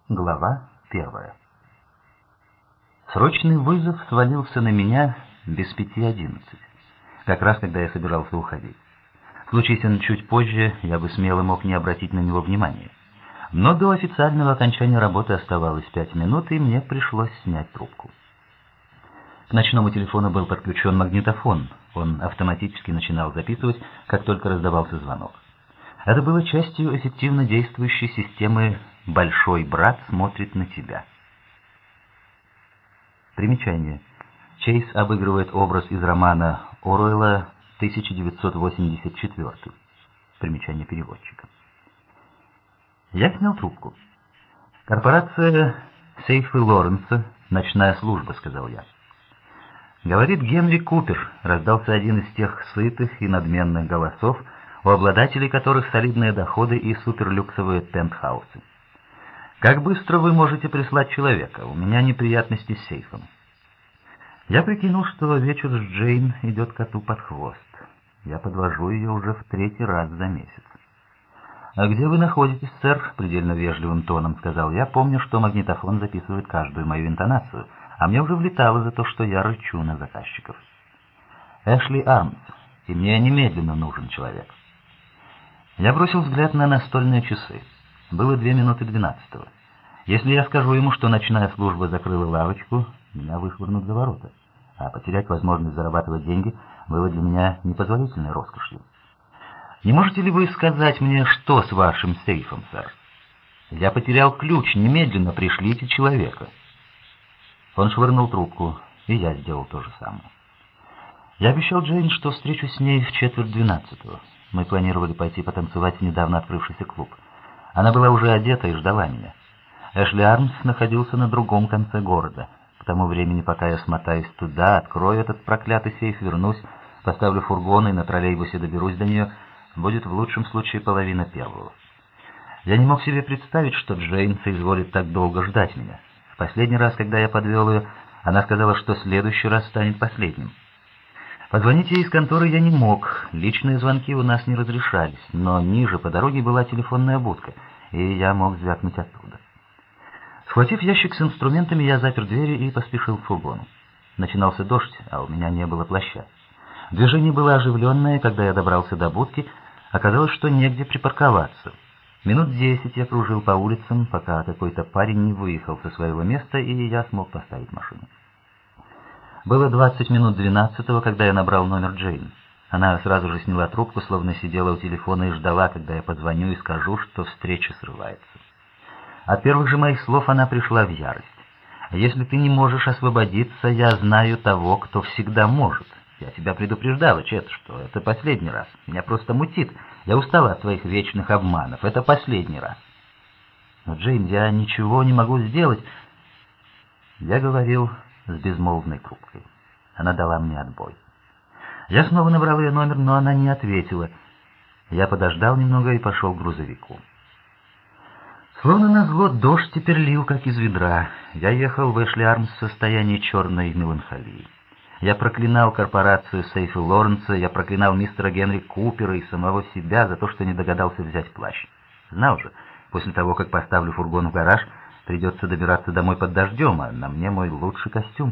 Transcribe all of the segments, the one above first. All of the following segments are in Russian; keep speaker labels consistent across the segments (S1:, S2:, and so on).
S1: Глава 1. Срочный вызов свалился на меня без 5:11, как раз когда я собирался уходить. Случись он чуть позже, я бы смело мог не обратить на него внимания. Но до официального окончания работы оставалось 5 минут, и мне пришлось снять трубку. К ночному телефону был подключен магнитофон. Он автоматически начинал записывать, как только раздавался звонок. Это было частью эффективно действующей системы «Большой брат смотрит на тебя». Примечание. Чейз обыгрывает образ из романа Оруэлла 1984. Примечание переводчика. Я снял трубку. «Корпорация Сейфы Лоренса, ночная служба», — сказал я. «Говорит Генри Купер», — раздался один из тех сытых и надменных голосов, у обладателей которых солидные доходы и суперлюксовые пентхаусы. «Как быстро вы можете прислать человека? У меня неприятности с сейфом». Я прикинул, что вечер с Джейн идет коту под хвост. Я подвожу ее уже в 3-й раз за месяц. «А где вы находитесь, сэр?» — предельно вежливым тоном сказал я. Помню, что магнитофон записывает каждую мою интонацию, а мне уже влетало за то, что я рычу на заказчиков. «Эшли Армс, и мне немедленно нужен человек». Я бросил взгляд на настольные часы. Было 2:12. Если я скажу ему, что ночная служба закрыла лавочку, меня вышвырнут за ворота, а потерять возможность зарабатывать деньги было для меня непозволительной роскошью. «Не можете ли вы сказать мне, что с вашим сейфом, сэр? Я потерял ключ, немедленно пришлите человека». Он швырнул трубку, и я сделал то же самое. Я обещал Джейн, что встречусь с ней в 11:45. Мы планировали пойти потанцевать в недавно открывшийся клуб. Она была уже одета и ждала меня. Эшли Армс находился на другом конце города. К тому времени, пока я смотаюсь туда, открою этот проклятый сейф, вернусь, поставлю фургон и на троллейбусе доберусь до нее, будет в лучшем случае 1:30. Я не мог себе представить, что Джейн соизволит так долго ждать меня. В последний раз, когда я подвел ее, она сказала, что следующий раз станет последним. Позвонить ей из конторы я не мог, личные звонки у нас не разрешались, но ниже по дороге была телефонная будка, и я мог звякнуть оттуда. Схватив ящик с инструментами, я запер двери и поспешил к фургону. Начинался дождь, а у меня не было плаща. Движение было оживленное, когда я добрался до будки, оказалось, что негде припарковаться. Минут 10 я кружил по улицам, пока какой-то парень не выехал со своего места, и я смог поставить машину. Было 12:12, когда я набрал номер Джейн. Она сразу же сняла трубку, словно сидела у телефона и ждала, когда я позвоню и скажу, что встреча срывается. От первых же моих слов она пришла в ярость. «Если ты не можешь освободиться, я знаю того, кто всегда может. Я тебя предупреждала, Чет, что это последний раз. Меня просто мутит. Я устала от твоих вечных обманов. Это последний раз». «Но, Джейн, я ничего не могу сделать». Я говорил с безмолвной трубкой. Она дала мне отбой. Я снова набрал ее номер, но она не ответила. Я подождал немного и пошел к грузовику. Словно назло, дождь теперь лил, как из ведра. Я ехал в Эшли Армс в состоянии черной меланхолии. Я проклинал корпорацию Сейфы Лоренса, я проклинал мистера Генри Купера и самого себя за то, что не догадался взять плащ. Знал же, после того, как поставлю фургон в гараж, придется добираться домой под дождем, а на мне мой лучший костюм.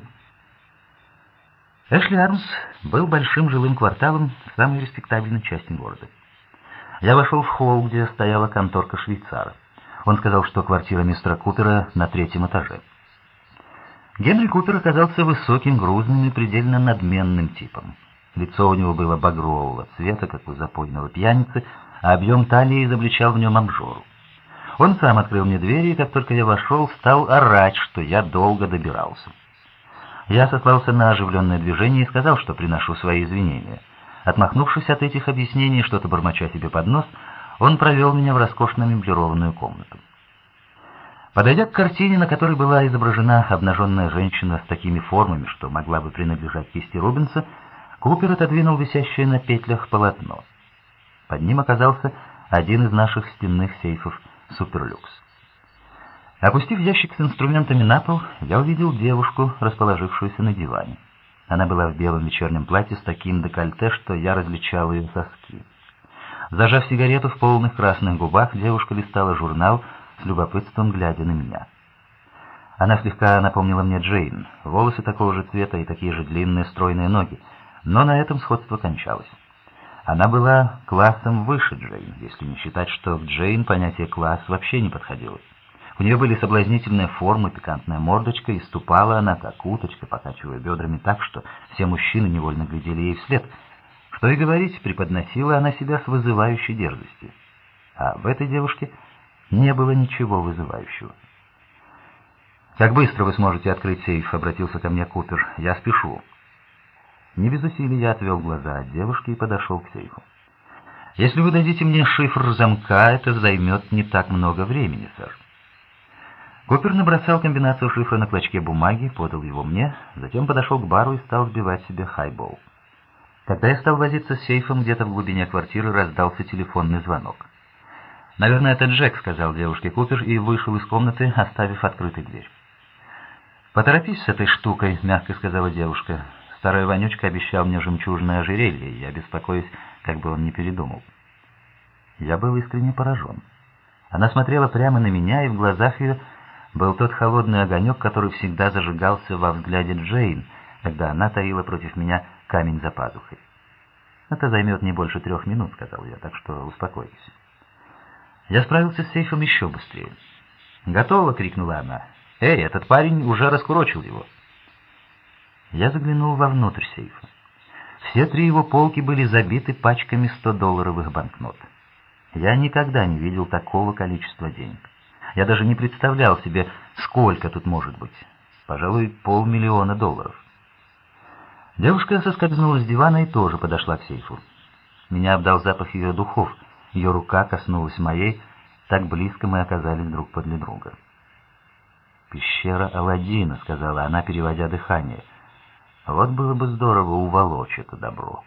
S1: Эшли Армс был большим жилым кварталом в самой респектабельной части города. Я вошел в холл, где стояла конторка швейцара. Он сказал, что квартира мистера Купера на 3-м этаже. Генри Купер оказался высоким, грузным и предельно надменным типом. Лицо у него было багрового цвета, как у запойного пьяницы, а объем талии изобличал в нем обжору. Он сам открыл мне двери, и как только я вошел, стал орать, что я долго добирался. Я сослался на оживленное движение и сказал, что приношу свои извинения. Отмахнувшись от этих объяснений, что-то бормоча себе под нос, он провел меня в роскошно меблированную комнату. Подойдя к картине, на которой была изображена обнаженная женщина с такими формами, что могла бы принадлежать кисти Рубенса, Купер отодвинул висящее на петлях полотно. Под ним оказался один из наших стенных сейфов «Суперлюкс». Опустив ящик с инструментами на пол, я увидел девушку, расположившуюся на диване. Она была в белом вечернем платье с таким декольте, что я различал ее соски. Зажав сигарету в полных красных губах, девушка листала журнал, с любопытством глядя на меня. Она слегка напомнила мне Джейн, волосы такого же цвета и такие же длинные стройные ноги, но на этом сходство кончалось. Она была классом выше Джейн, если не считать, что к Джейн понятие «класс» вообще не подходило. У нее были соблазнительные формы, пикантная мордочка, и ступала она, как уточка, покачивая бедрами так, что все мужчины невольно глядели ей вслед. Что и говорить, преподносила она себя с вызывающей дерзостью. А в этой девушке не было ничего вызывающего. «Как быстро вы сможете открыть сейф?» — обратился ко мне Купер. «Я спешу». Не без усилий я отвел глаза от девушки и подошел к сейфу. «Если вы дадите мне шифр замка, это займет не так много времени, сэр». Купер набросал комбинацию шифра на клочке бумаги, подал его мне, затем подошел к бару и стал сбивать себе хайбол. Когда я стал возиться с сейфом, где-то в глубине квартиры раздался телефонный звонок. «Наверное, это Джек», — сказал девушке Купер и вышел из комнаты, оставив открытой дверь. «Поторопись с этой штукой», — мягко сказала девушка. «Старая вонючка обещал мне жемчужное ожерелье, и я беспокоюсь, как бы он не передумал». Я был искренне поражен. Она смотрела прямо на меня, и в глазах ее был тот холодный огонек, который всегда зажигался во взгляде Джейн, когда она таила против меня камень за пазухой. «Это займет не больше 3 минут», — сказал я, — «так что успокойтесь». Я справился с сейфом еще быстрее. «Готово!» — крикнула она. «Эй, этот парень уже раскурочил его!» Я заглянул вовнутрь сейфа. Все 3 его полки были забиты пачками 100-долларовых банкнот. Я никогда не видел такого количества денег. Я даже не представлял себе, сколько тут может быть. Пожалуй, $500 000. Девушка соскользнула с дивана и тоже подошла к сейфу. Меня обдал запах ее духов. Ее рука коснулась моей, так близко мы оказались друг подле друга. «Пещера Аладдина», — сказала она, переводя дыхание. «Вот было бы здорово уволочь это добро».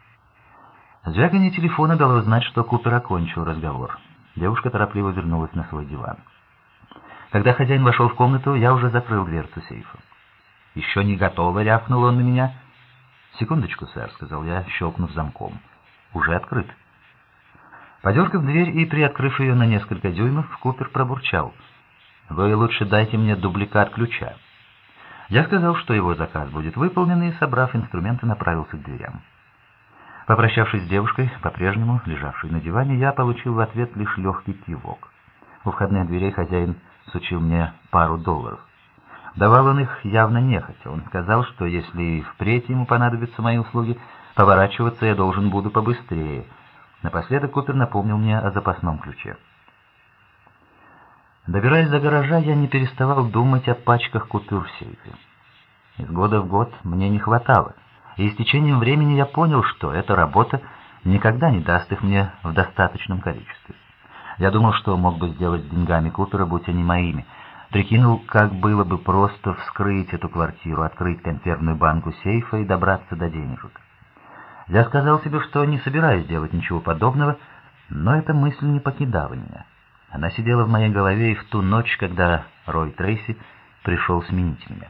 S1: Звяканье телефона дало знать, что Купер окончил разговор. Девушка торопливо вернулась на свой диван. Когда хозяин вошел в комнату, я уже закрыл дверцу сейфа. «Еще не готово», — рявкнул он на меня. «Секундочку, сэр», — сказал я, щелкнув замком. «Уже открыт». Подергав дверь и приоткрыв ее на несколько дюймов, Купер пробурчал: «Вы лучше дайте мне дубликат ключа». Я сказал, что его заказ будет выполнен, и, собрав инструменты, направился к дверям. Попрощавшись с девушкой, по-прежнему лежавшей на диване, я получил в ответ лишь легкий кивок. У входных дверей хозяин сучил мне пару $. Давал он их явно нехотя. Он сказал, что если впредь ему понадобятся мои услуги, поворачиваться я должен буду побыстрее. Напоследок Купер напомнил мне о запасном ключе. Добираясь до гаража, я не переставал думать о пачках купюр в сейфе. Из года в год мне не хватало, и с течением времени я понял, что эта работа никогда не даст их мне в достаточном количестве. Я думал, что мог бы сделать с деньгами Купера, будь они моими. Прикинул, как было бы просто вскрыть эту квартиру, открыть консервную банку сейфа и добраться до денежек. Я сказал себе, что не собираюсь делать ничего подобного, но эта мысль не покидала меня. Она сидела в моей голове и в ту ночь, когда Рой Трейси пришел сменить меня.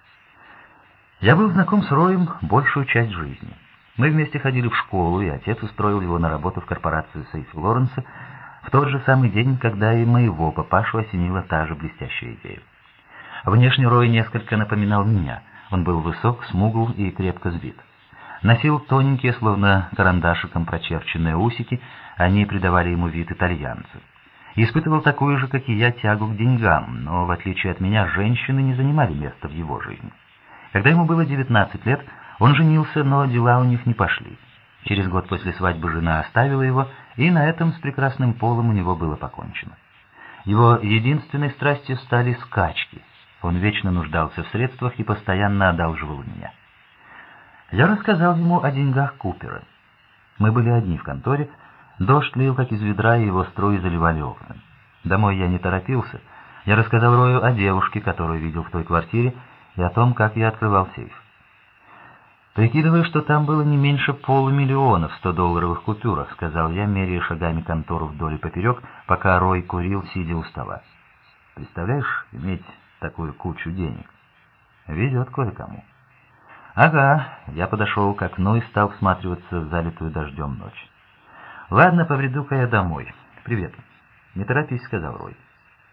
S1: Я был знаком с Роем большую часть жизни. Мы вместе ходили в школу, и отец устроил его на работу в корпорацию Сейфи Лоренса в тот же самый день, когда и моего папашу осенила та же блестящая идея. Внешне Рой несколько напоминал меня. Он был высок, смугл и крепко сбит. Носил тоненькие, словно карандашиком прочерченные усики, они придавали ему вид итальянца. Испытывал такую же, как и я, тягу к деньгам, но, в отличие от меня, женщины не занимали места в его жизни. Когда ему было 19 лет, он женился, но дела у них не пошли. Через год после свадьбы жена оставила его, и на этом с прекрасным полом у него было покончено. Его единственной страстью стали скачки. Он вечно нуждался в средствах и постоянно одалживал меня. Я рассказал ему о деньгах Купера. Мы были одни в конторе, дождь лил как из ведра, и его струи заливали окна. Домой я не торопился. Я рассказал Рою о девушке, которую видел в той квартире, и о том, как я открывал сейф. «Прикидываю, что там было не меньше $500 000 в 100-долларовых купюрах», — сказал я, меряя шагами контору вдоль и поперек, пока Рой курил, сидя у стола. «Представляешь, иметь такую кучу денег? Везет кое-кому». «Ага», — я подошел к окну и стал всматриваться в залитую дождем ночь. «Ладно, побреду-ка я домой. Привет». «Не торопись», — сказал Рой.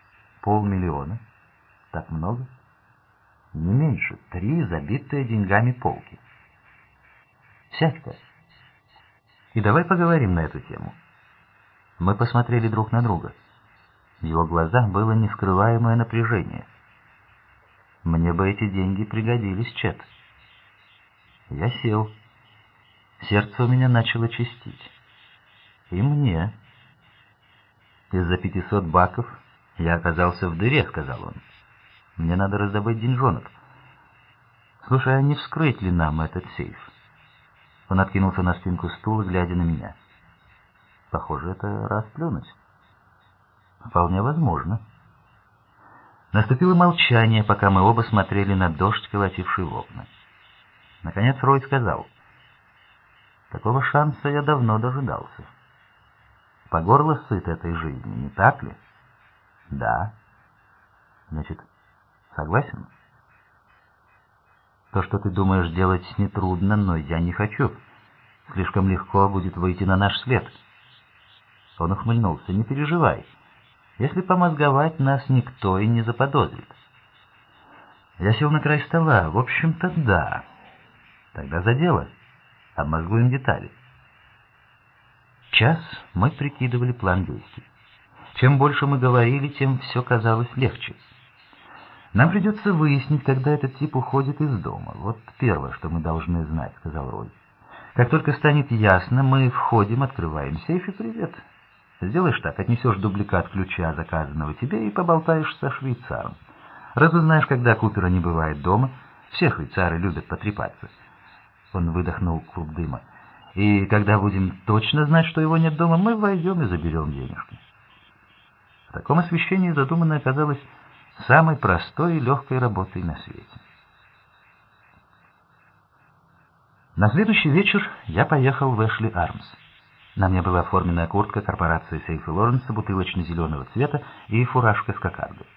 S1: 500 000. Так много? Не меньше. 3 забитые деньгами полки. Сядь-ка и давай поговорим на эту тему. Мы посмотрели друг на друга. В его глазах было нескрываемое напряжение. Мне бы эти деньги пригодились, Чет. Я сел. Сердце у меня начало чистить. И мне. Из-за 500 баков я оказался в дыре, сказал он. Мне надо раздобыть деньжонок. Слушай, а не вскрыть ли нам этот сейф? Он откинулся на спинку стула, глядя на меня. Похоже, это расплюнуть. Вполне возможно. Наступило молчание, пока мы оба смотрели на дождь, колотивший в окна. Наконец Рой сказал: «Такого шанса я давно дожидался. По горло сыт этой жизни, не так ли?» «Да». «Значит, согласен?» «То, что ты думаешь делать, нетрудно, но я не хочу. Слишком легко будет выйти на наш след». Он ухмыльнулся. «Не переживай. Если помозговать, нас никто и не заподозрит». Я сел на край стола. «В общем-то, да. Тогда за дело. Обмозгуем детали». Час мы прикидывали план действий. Чем больше мы говорили, тем все казалось легче. «Нам придется выяснить, когда этот тип уходит из дома. Вот первое, что мы должны знать», — сказал Рой. «Как только станет ясно, мы входим, открываем сейф и привет. Сделаешь так, отнесешь дубликат ключа, заказанного тебе, и поболтаешь со швейцаром. Разузнаешь, когда Купера не бывает дома. Все швейцары любят потрепаться». Он выдохнул клуб дыма. «И когда будем точно знать, что его нет дома, мы войдем и заберем денежки». В таком освещении задуманное оказалось самой простой и легкой работой на свете. На следующий вечер я поехал в Эшли Армс. На мне была форменная куртка корпорации Сейф и Лоренса бутылочно-зеленого цвета и фуражка с кокардой.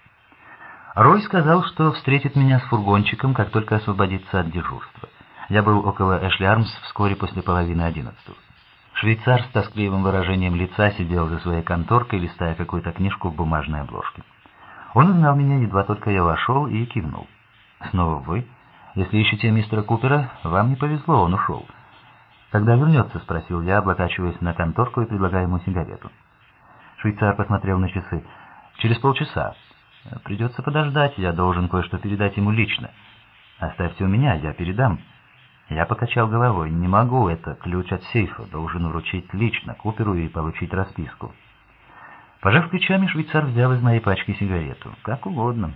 S1: Рой сказал, что встретит меня с фургончиком, как только освободится от дежурства. Я был около Эшли Армс вскоре после 10:30. Швейцар с тоскливым выражением лица сидел за своей конторкой, листая какую-то книжку в бумажной обложке. Он узнал меня, едва только я вошел, и кивнул. «Снова вы? Если ищете мистера Купера, вам не повезло, он ушел». «Когда вернется?» — спросил я, облокачиваясь на конторку и предлагая ему сигарету. Швейцар посмотрел на часы. «Через полчаса. Придется подождать, я должен кое-что передать ему лично. Оставьте у меня, я передам». Я покачал головой. «Не могу, это ключ от сейфа, должен вручить лично Куперу и получить расписку». Пожав плечами, швейцар взял из моей пачки сигарету. «Как угодно».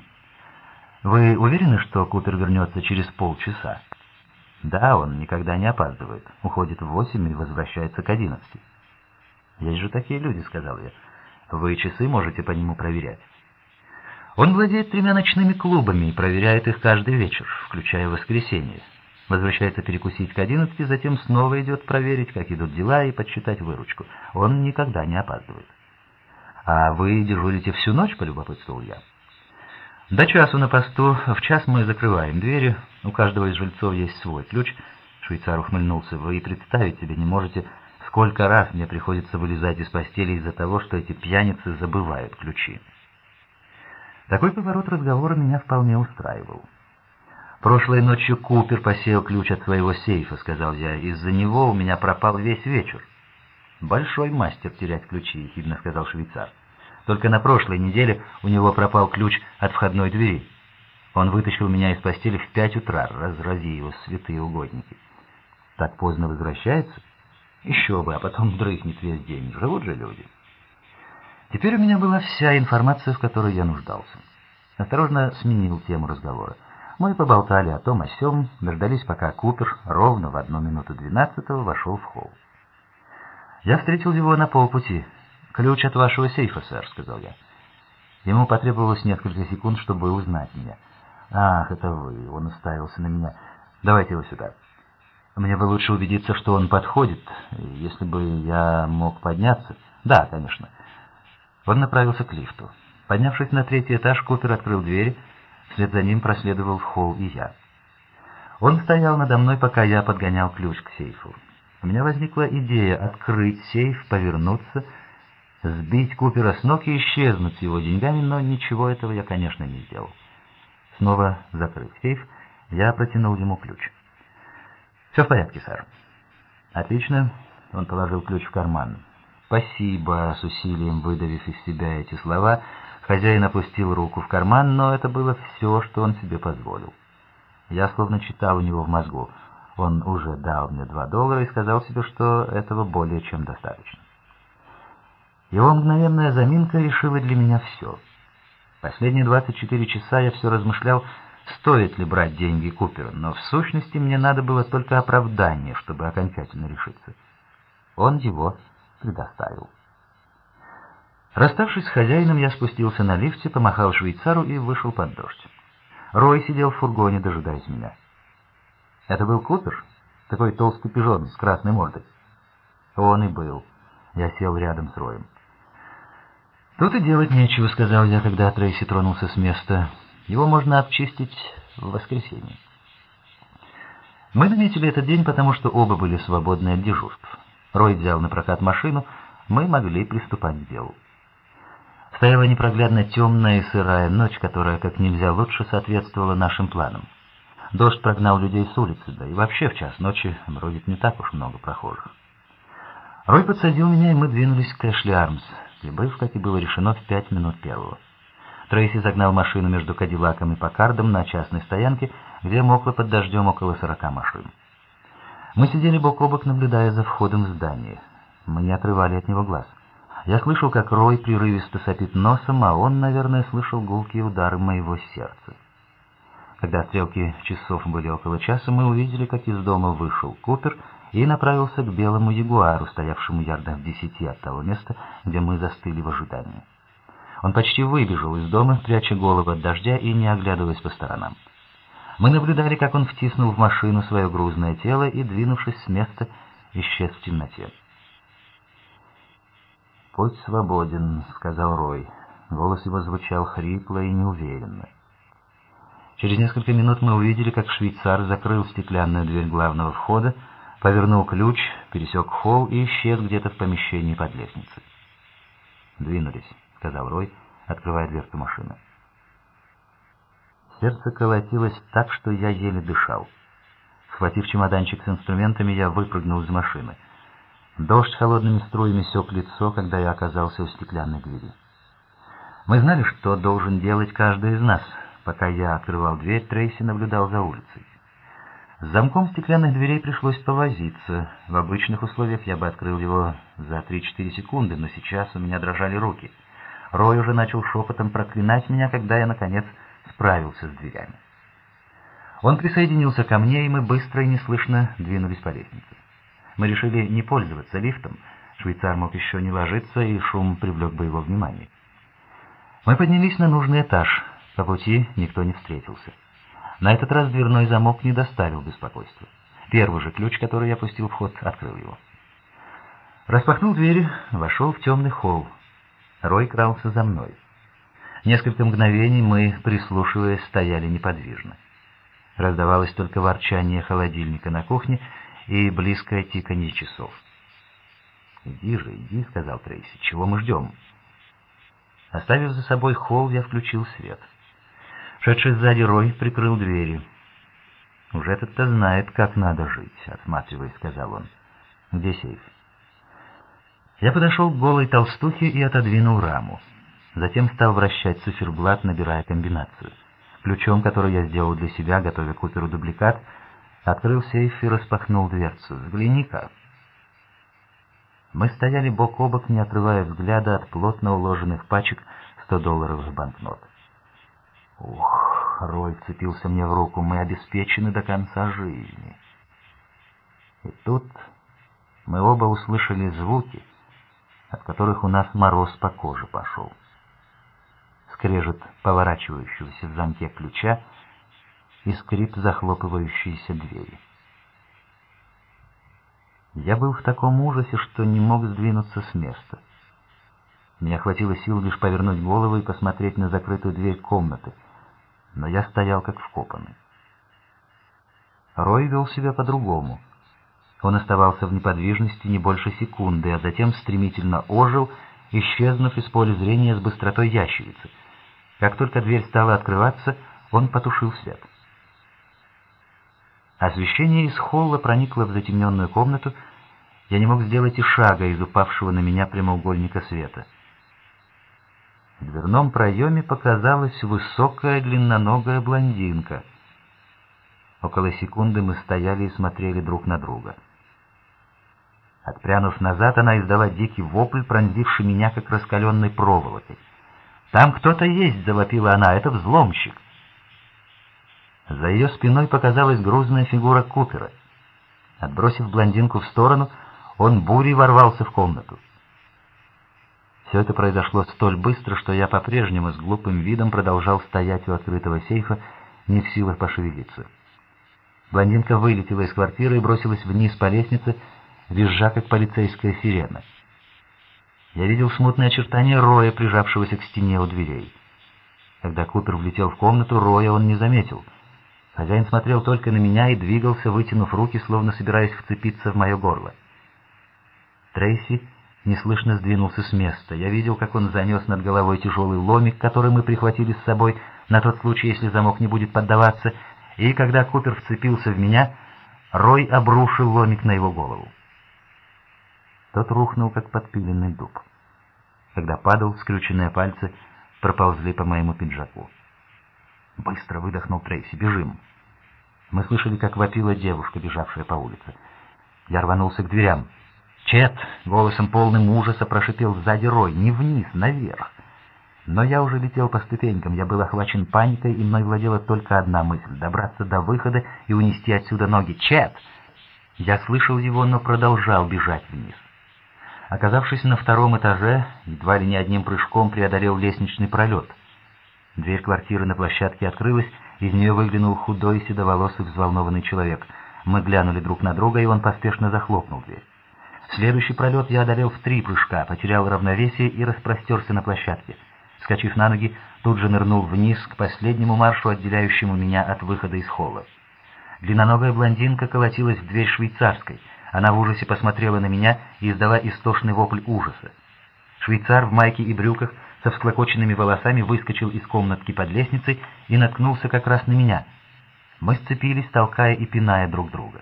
S1: «Вы уверены, что Купер вернется через полчаса?» «Да, он никогда не опаздывает. Уходит в 8 и возвращается к 11. «Есть же такие люди», — сказал я. «Вы часы можете по нему проверять». «Он владеет 3 ночными клубами и проверяет их каждый вечер, включая воскресенье. Возвращается перекусить к 11, затем снова идет проверить, как идут дела, и подсчитать выручку. Он никогда не опаздывает». «А вы дежурите всю ночь?» — полюбопытствовал я. «До часу на посту. В час мы закрываем двери. У каждого из жильцов есть свой ключ». Швейцар ухмыльнулся. «Вы и представить себе не можете, сколько раз мне приходится вылезать из постели из-за того, что эти пьяницы забывают ключи». Такой поворот разговора меня вполне устраивал. «Прошлой ночью Купер посеял ключ от своего сейфа», — сказал я. «Из-за него у меня пропал весь вечер». «Большой мастер терять ключи», — ехидно сказал швейцар. «Только на прошлой неделе у него пропал ключ от входной двери. Он вытащил меня из постели в 5 утра, разрази его, святые угодники». «Так поздно возвращается?» «Еще бы, а потом дрыхнет весь день. Живут же люди». Теперь у меня была вся информация, в которой я нуждался. Осторожно сменил тему разговора. Мы поболтали о том, о сём, дождались, пока Купер ровно в 1:12 вошел в холл. Я встретил его на полпути. «Ключ от вашего сейфа, сэр», — сказал я. Ему потребовалось несколько секунд, чтобы узнать меня. «Ах, это вы!» — он уставился на меня. «Давайте его сюда. Мне бы лучше убедиться, что он подходит. Если бы я мог подняться...» «Да, конечно». Он направился к лифту. Поднявшись на 3-й этаж, Купер открыл двери. Вслед за ним проследовал в холл и я. Он стоял надо мной, пока я подгонял ключ к сейфу. У меня возникла идея открыть сейф, повернуться. сбить Купера с ног и исчезнуть с его деньгами, но ничего этого я, конечно, не сделал. Снова закрыв сейф, я протянул ему ключ. «Все в порядке, сэр». «Отлично». Он положил ключ в карман. «Спасибо», — с усилием выдавив из себя эти слова, хозяин опустил руку в карман, но это было все, что он себе позволил. Я словно читал у него в мозгу. Он уже дал мне $2 и сказал себе, что этого более чем достаточно. Его мгновенная заминка решила для меня все. Последние 24 часа я все размышлял, стоит ли брать деньги Купера, но в сущности мне надо было только оправдание, чтобы окончательно решиться. Он его предоставил. Расставшись с хозяином, я спустился на лифте, помахал швейцару и вышел под дождь. Рой сидел в фургоне, дожидаясь меня. «Это был Купер? Такой толстый пижон с красной мордой?» «Он и был». Я сел рядом с Роем. «Тут и делать нечего», — сказал я, когда Трейси тронулся с места. «Его можно обчистить в воскресенье». Мы наметили этот день, потому что оба были свободны от дежурств. Рой взял на прокат машину, мы могли приступать к делу. Стояла непроглядно темная и сырая ночь, которая как нельзя лучше соответствовала нашим планам. Дождь прогнал людей с улицы, да и вообще в час ночи бродит не так уж много прохожих. Рой подсадил меня, и мы двинулись к Эшли Армс, прибыв, как и было решено, в 5 минут первого. Трейси загнал машину между Кадиллаком и Паккардом на частной стоянке, где мокло под дождем около 40 машин. Мы сидели бок о бок, наблюдая за входом в здание. Мы не отрывали от него глаз. Я слышал, как Рой прерывисто сопит носом, а он, наверное, слышал гулкие удары моего сердца. Когда стрелки часов были около часа, мы увидели, как из дома вышел Купер и направился к белому ягуару, стоявшему ярдах в 10 от того места, где мы застыли в ожидании. Он почти выбежал из дома, пряча голову от дождя и не оглядываясь по сторонам. Мы наблюдали, как он втиснул в машину свое грузное тело и, двинувшись с места, исчез в темноте. «Путь свободен», — сказал Рой. Голос его звучал хрипло и неуверенно. Через несколько минут мы увидели, как швейцар закрыл стеклянную дверь главного входа, повернул ключ, пересек холл и исчез где-то в помещении под лестницей. «Двинулись», — сказал Рой, открывая дверцу машины. Сердце колотилось так, что я еле дышал. Схватив чемоданчик с инструментами, я выпрыгнул из машины. Дождь холодными струями сёк лицо, когда я оказался у стеклянной двери. Мы знали, что должен делать каждый из нас. Пока я открывал дверь, Трейси наблюдал за улицей. С замком стеклянных дверей пришлось повозиться. В обычных условиях я бы открыл его за 3-4 секунды, но сейчас у меня дрожали руки. Рой уже начал шепотом проклинать меня, когда я, наконец, справился с дверями. Он присоединился ко мне, и мы быстро и неслышно двинулись по лестнице. Мы решили не пользоваться лифтом. Швейцар мог еще не ложиться, и шум привлек бы его внимание. Мы поднялись на нужный этаж. По пути никто не встретился. На этот раз дверной замок не доставил беспокойства. Первый же ключ, который я пустил в ход, открыл его. Распахнул дверь, вошел в темный холл. Рой крался за мной. Несколько мгновений мы, прислушиваясь, стояли неподвижно. Раздавалось только ворчание холодильника на кухне и близкое тиканье часов. «Иди же, иди», — сказал Трейси, — «чего мы ждем?» Оставив за собой холл, я включил свет. Шедший сзади Рой прикрыл двери. «Уже этот-то знает, как надо жить», — осматриваясь, сказал он. «Где сейф?» Я подошел к голой толстухе и отодвинул раму. Затем стал вращать циферблат, набирая комбинацию. Ключом, который я сделал для себя, готовя Куперу дубликат, открыл сейф и распахнул дверцу. «Взгляни-ка». Мы стояли бок о бок, не отрывая взгляда от плотно уложенных пачек $100 банкнот. «Ух!» — Рой вцепился мне в руку. «Мы обеспечены до конца жизни». И тут мы оба услышали звуки, от которых у нас мороз по коже пошел. Скрежет поворачивающегося в замке ключа и скрип захлопывающейся двери. Я был в таком ужасе, что не мог сдвинуться с места. Мне хватило сил лишь повернуть голову и посмотреть на закрытую дверь комнаты, но я стоял как вкопанный. Рой вел себя по-другому. Он оставался в неподвижности не больше секунды, а затем стремительно ожил исчезнув из поля зрения с быстротой ящерицы. Как только дверь стала открываться, он потушил свет. Освещение из холла проникло в затемненную комнату. Я не мог сделать и шага из упавшего на меня прямоугольника света. В дверном проеме показалась высокая длинноногая блондинка. Около секунды мы стояли и смотрели друг на друга. Отпрянув назад, она издала дикий вопль, пронзивший меня, как раскаленной проволокой. «Там кто-то есть!» — завопила она. «Это взломщик!» За ее спиной показалась грузная фигура Купера. Отбросив блондинку в сторону, он бурей ворвался в комнату. Все это произошло столь быстро, что я по-прежнему с глупым видом продолжал стоять у открытого сейфа, не в силах пошевелиться. Блондинка вылетела из квартиры и бросилась вниз по лестнице, визжа, как полицейская сирена. Я видел смутные очертания Роя, прижавшегося к стене у дверей. Когда Купер влетел в комнату, Роя он не заметил. Хозяин смотрел только на меня и двигался, вытянув руки, словно собираясь вцепиться в мое горло. Трейси неслышно сдвинулся с места. Я видел, как он занес над головой тяжелый ломик, который мы прихватили с собой на тот случай, если замок не будет поддаваться, и когда Купер вцепился в меня, Рой обрушил ломик на его голову. Тот рухнул, как подпиленный дуб. Когда падал, скрюченные пальцы проползли по моему пиджаку. «Быстро!» — выдохнул Трейси. «Бежим!» Мы слышали, как вопила девушка, бежавшая по улице. Я рванулся к дверям. «Чет!» — голосом полным ужаса прошипел сзади Рой. «Не вниз, наверх!» Но я уже летел по ступенькам, я был охвачен паникой, и мной владела только одна мысль — добраться до выхода и унести отсюда ноги. «Чет!» Я слышал его, но продолжал бежать вниз. Оказавшись на втором этаже, едва ли не одним прыжком преодолел лестничный пролет. Дверь квартиры на площадке открылась, из нее выглянул худой, седоволосый, взволнованный человек. Мы глянули друг на друга, и он поспешно захлопнул дверь. Следующий пролет я одолел в 3 прыжка, потерял равновесие и распростерся на площадке. Вскочив на ноги, тут же нырнул вниз к последнему маршу, отделяющему меня от выхода из холла. Длинноногая блондинка колотилась в дверь швейцарской. Она в ужасе посмотрела на меня и издала истошный вопль ужаса. Швейцар в майке и брюках со всклокоченными волосами выскочил из комнатки под лестницей и наткнулся как раз на меня. Мы сцепились, толкая и пиная друг друга.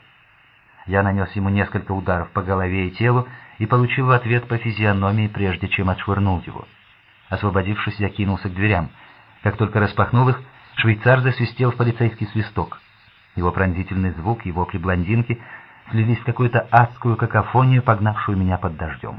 S1: Я нанес ему несколько ударов по голове и телу и получил в ответ по физиономии, прежде чем отшвырнул его. Освободившись, я кинулся к дверям. Как только распахнул их, швейцар засвистел в полицейский свисток. Его пронзительный звук, его вопли блондинки слились в какую-то адскую какофонию, погнавшую меня под дождем.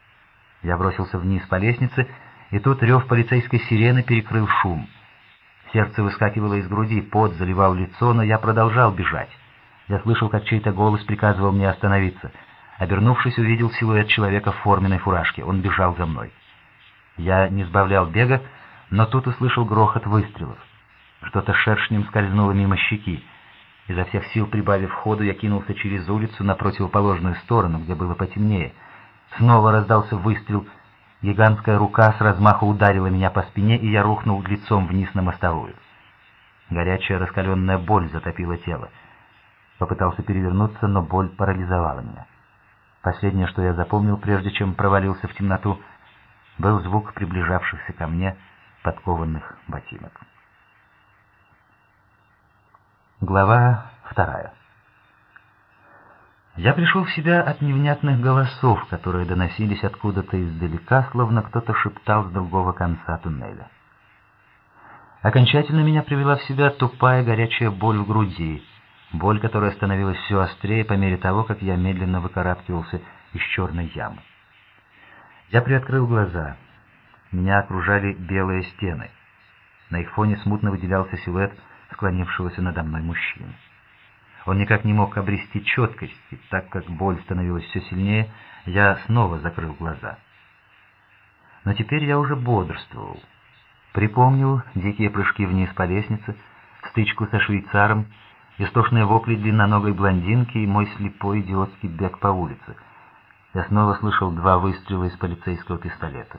S1: Я бросился вниз по лестнице, и тут рев полицейской сирены перекрыл шум. Сердце выскакивало из груди, пот заливал лицо, но я продолжал бежать. Я слышал, как чей-то голос приказывал мне остановиться. Обернувшись, увидел силуэт человека в форменной фуражке. Он бежал за мной. Я не сбавлял бега, но тут услышал грохот выстрелов. Что-то шершнем скользнуло мимо щеки. Изо всех сил прибавив ходу, я кинулся через улицу на противоположную сторону, где было потемнее. Снова раздался выстрел. Гигантская рука с размаху ударила меня по спине, и я рухнул лицом вниз на мостовую. Горячая раскаленная боль затопила тело. Попытался перевернуться, но боль парализовала меня. Последнее, что я запомнил, прежде чем провалился в темноту, был звук приближавшихся ко мне подкованных ботинок. Глава 2. Я пришел в себя от невнятных голосов, которые доносились откуда-то издалека, словно кто-то шептал с другого конца туннеля. Окончательно меня привела в себя тупая горячая боль в груди, боль, которая становилась все острее по мере того, как я медленно выкарабкивался из черной ямы. Я приоткрыл глаза. Меня окружали белые стены. На их фоне смутно выделялся силуэт склонившегося надо мной мужчины. Он никак не мог обрести четкость, и так как боль становилась все сильнее, я снова закрыл глаза. Но теперь я уже бодрствовал. Припомнил дикие прыжки вниз по лестнице, стычку со швейцаром, истошные вопли длинноногой блондинки и мой слепой идиотский бег по улице. Я снова слышал 2 выстрела из полицейского пистолета.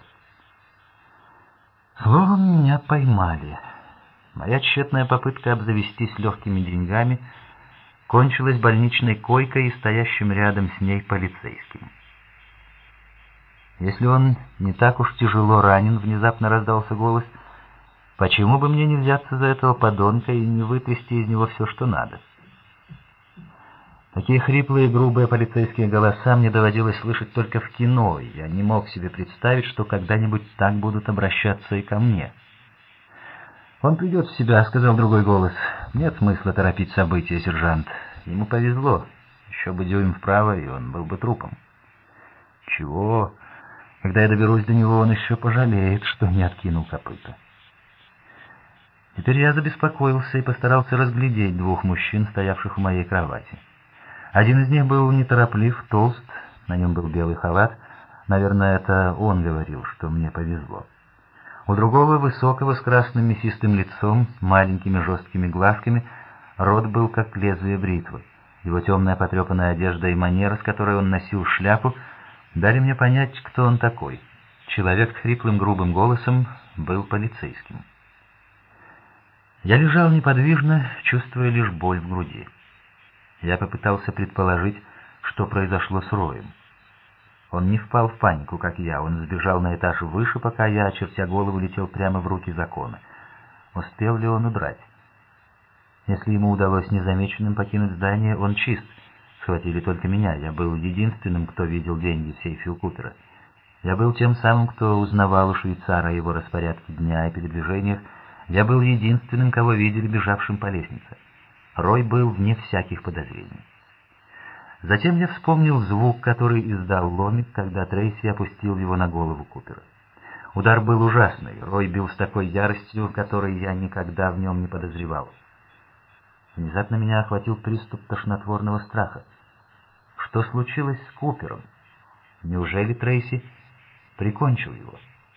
S1: Словом, меня поймали. Моя тщетная попытка обзавестись легкими деньгами кончилась больничной койкой и стоящим рядом с ней полицейским. Если он не так уж тяжело ранен, внезапно раздался голос, почему бы мне не взяться за этого подонка и не вытрясти из него все, что надо? Такие хриплые, грубые полицейские голоса мне доводилось слышать только в кино, и я не мог себе представить, что когда-нибудь так будут обращаться и ко мне. «Он придет в себя», — сказал другой голос. «Нет смысла торопить события, сержант. Ему повезло. Еще бы дюйм вправо, и он был бы трупом». «Чего? Когда я доберусь до него, он еще пожалеет, что не откинул копыта». Теперь я забеспокоился и постарался разглядеть двух мужчин, стоявших у моей кровати. Один из них был нетороплив, толст, на нем был белый халат. Наверное, это он говорил, что мне повезло. У другого, высокого, с красным мясистым лицом, маленькими жесткими глазками, рот был как лезвие бритвы. Его темная потрепанная одежда и манера, с которой он носил шляпу, дали мне понять, кто он такой. Человек с хриплым грубым голосом был полицейским. Я лежал неподвижно, чувствуя лишь боль в груди. Я попытался предположить, что произошло с Роем. Он не впал в панику, как я. Он сбежал на этаж выше, пока я, очертя голову, летел прямо в руки закона. Успел ли он удрать? Если ему удалось незамеченным покинуть здание, он чист. Схватили только меня. Я был единственным, кто видел деньги в сейфе у Купера. Я был тем самым, кто узнавал у швейцара о его распорядке дня и передвижениях. Я был единственным, кого видели бежавшим по лестнице. Рой был вне всяких подозрений. Затем я вспомнил звук, который издал ломик, когда Трейси опустил его на голову Купера. Удар был ужасный. Рой бил с такой яростью, которой я никогда в нем не подозревал. Внезапно меня охватил приступ тошнотворного страха. Что случилось с Купером? Неужели Трейси прикончил его?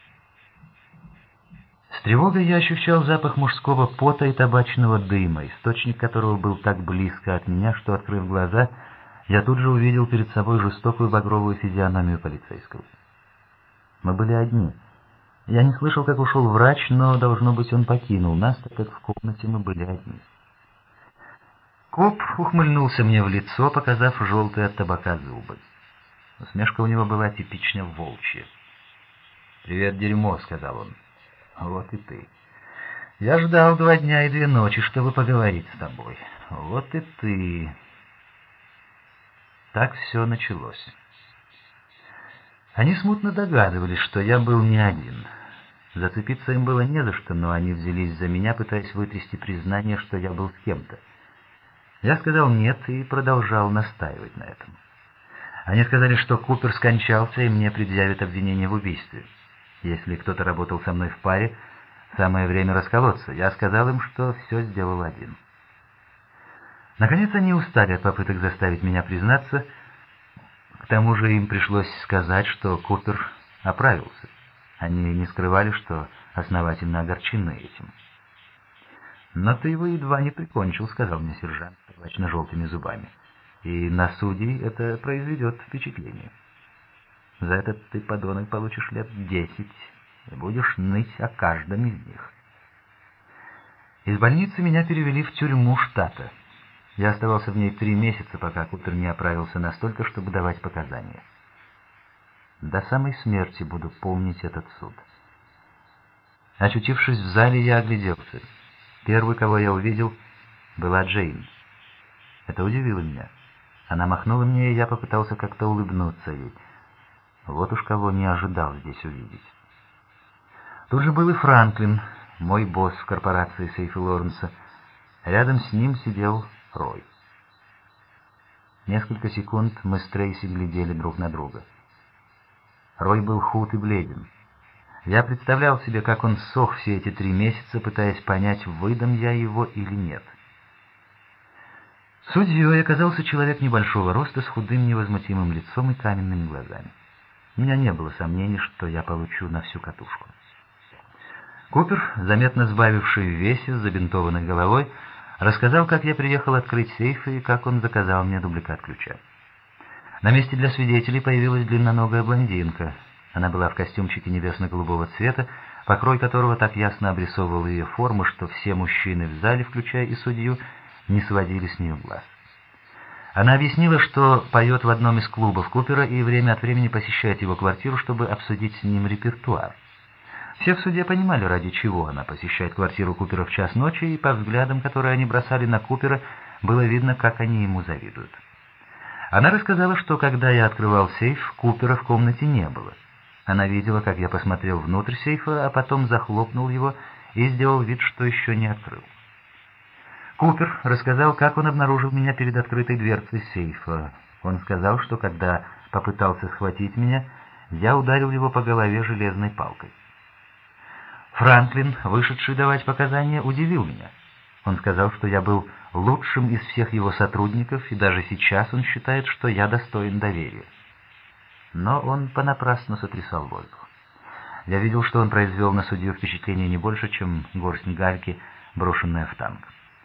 S1: С тревогой я ощущал запах мужского пота и табачного дыма, источник которого был так близко от меня, что, открыв глаза, я тут же увидел перед собой жестокую багровую физиономию полицейского. Мы были одни. Я не слышал, как ушел врач, но, должно быть, он покинул нас, так как в комнате мы были одни. Коп ухмыльнулся мне в лицо, показав желтые от табака зубы. Усмешка у него была типично волчья. «Привет, дерьмо», — сказал он. «Вот и ты. Я ждал 2 дня и 2 ночи, чтобы поговорить с тобой. Вот и ты». Так все началось. Они смутно догадывались, что я был не один. Зацепиться им было не за что, но они взялись за меня, пытаясь вытрясти признание, что я был с кем-то. Я сказал «нет» и продолжал настаивать на этом. Они сказали, что Купер скончался, и мне предъявят обвинение в убийстве. Если кто-то работал со мной в паре, самое время расколоться. Я сказал им, что все сделал один. Наконец они устали от попыток заставить меня признаться. К тому же им пришлось сказать, что Купер оправился. Они не скрывали, что основательно огорчены этим. «Но ты его едва не прикончил», — сказал мне сержант с табачно-желтыми зубами. «И на судей это произведет впечатление. За это ты, подонок, получишь лет 10 и будешь ныть о каждом из них». Из больницы меня перевели в тюрьму штата. Я оставался в ней 3 месяца, пока Купер не оправился настолько, чтобы давать показания. До самой смерти буду помнить этот суд. Очутившись в зале, я огляделся. Первый, кого я увидел, была Джейн. Это удивило меня. Она махнула мне, и я попытался как-то улыбнуться ей. Вот уж кого не ожидал здесь увидеть. Тут же был и Франклин, мой босс в корпорации Сейфи Лоренса. Рядом с ним сидел Рой. Несколько секунд мы с Трейси глядели друг на друга. Рой был худ и бледен. Я представлял себе, как он сох все эти 3 месяца, пытаясь понять, выдам я его или нет. Судьей оказался человек небольшого роста, с худым невозмутимым лицом и каменными глазами. У меня не было сомнений, что я получу на всю катушку. Купер, заметно сбавивший в весе, с забинтованной головой, рассказал, как я приехал открыть сейф и как он заказал мне дубликат ключа. На месте для свидетелей появилась длинноногая блондинка. Она была в костюмчике небесно-голубого цвета, покрой которого так ясно обрисовывал ее форму, что все мужчины в зале, включая и судью, не сводили с нее глаз. Она объяснила, что поет в одном из клубов Купера и время от времени посещает его квартиру, чтобы обсудить с ним репертуар. Все в суде понимали, ради чего она посещает квартиру Купера в час ночи, и по взглядам, которые они бросали на Купера, было видно, как они ему завидуют. Она рассказала, что когда я открывал сейф, Купера в комнате не было. Она видела, как я посмотрел внутрь сейфа, а потом захлопнул его и сделал вид, что еще не открыл. Купер рассказал, как он обнаружил меня перед открытой дверцей сейфа. Он сказал, что когда попытался схватить меня, я ударил его по голове железной палкой. Франклин, вышедший давать показания, удивил меня. Он сказал, что я был лучшим из всех его сотрудников, и даже сейчас он считает, что я достоин доверия. Но он понапрасну сотрясал воздух. Я видел, что он произвел на судью впечатление не больше, чем горсть гальки, брошенная в танк.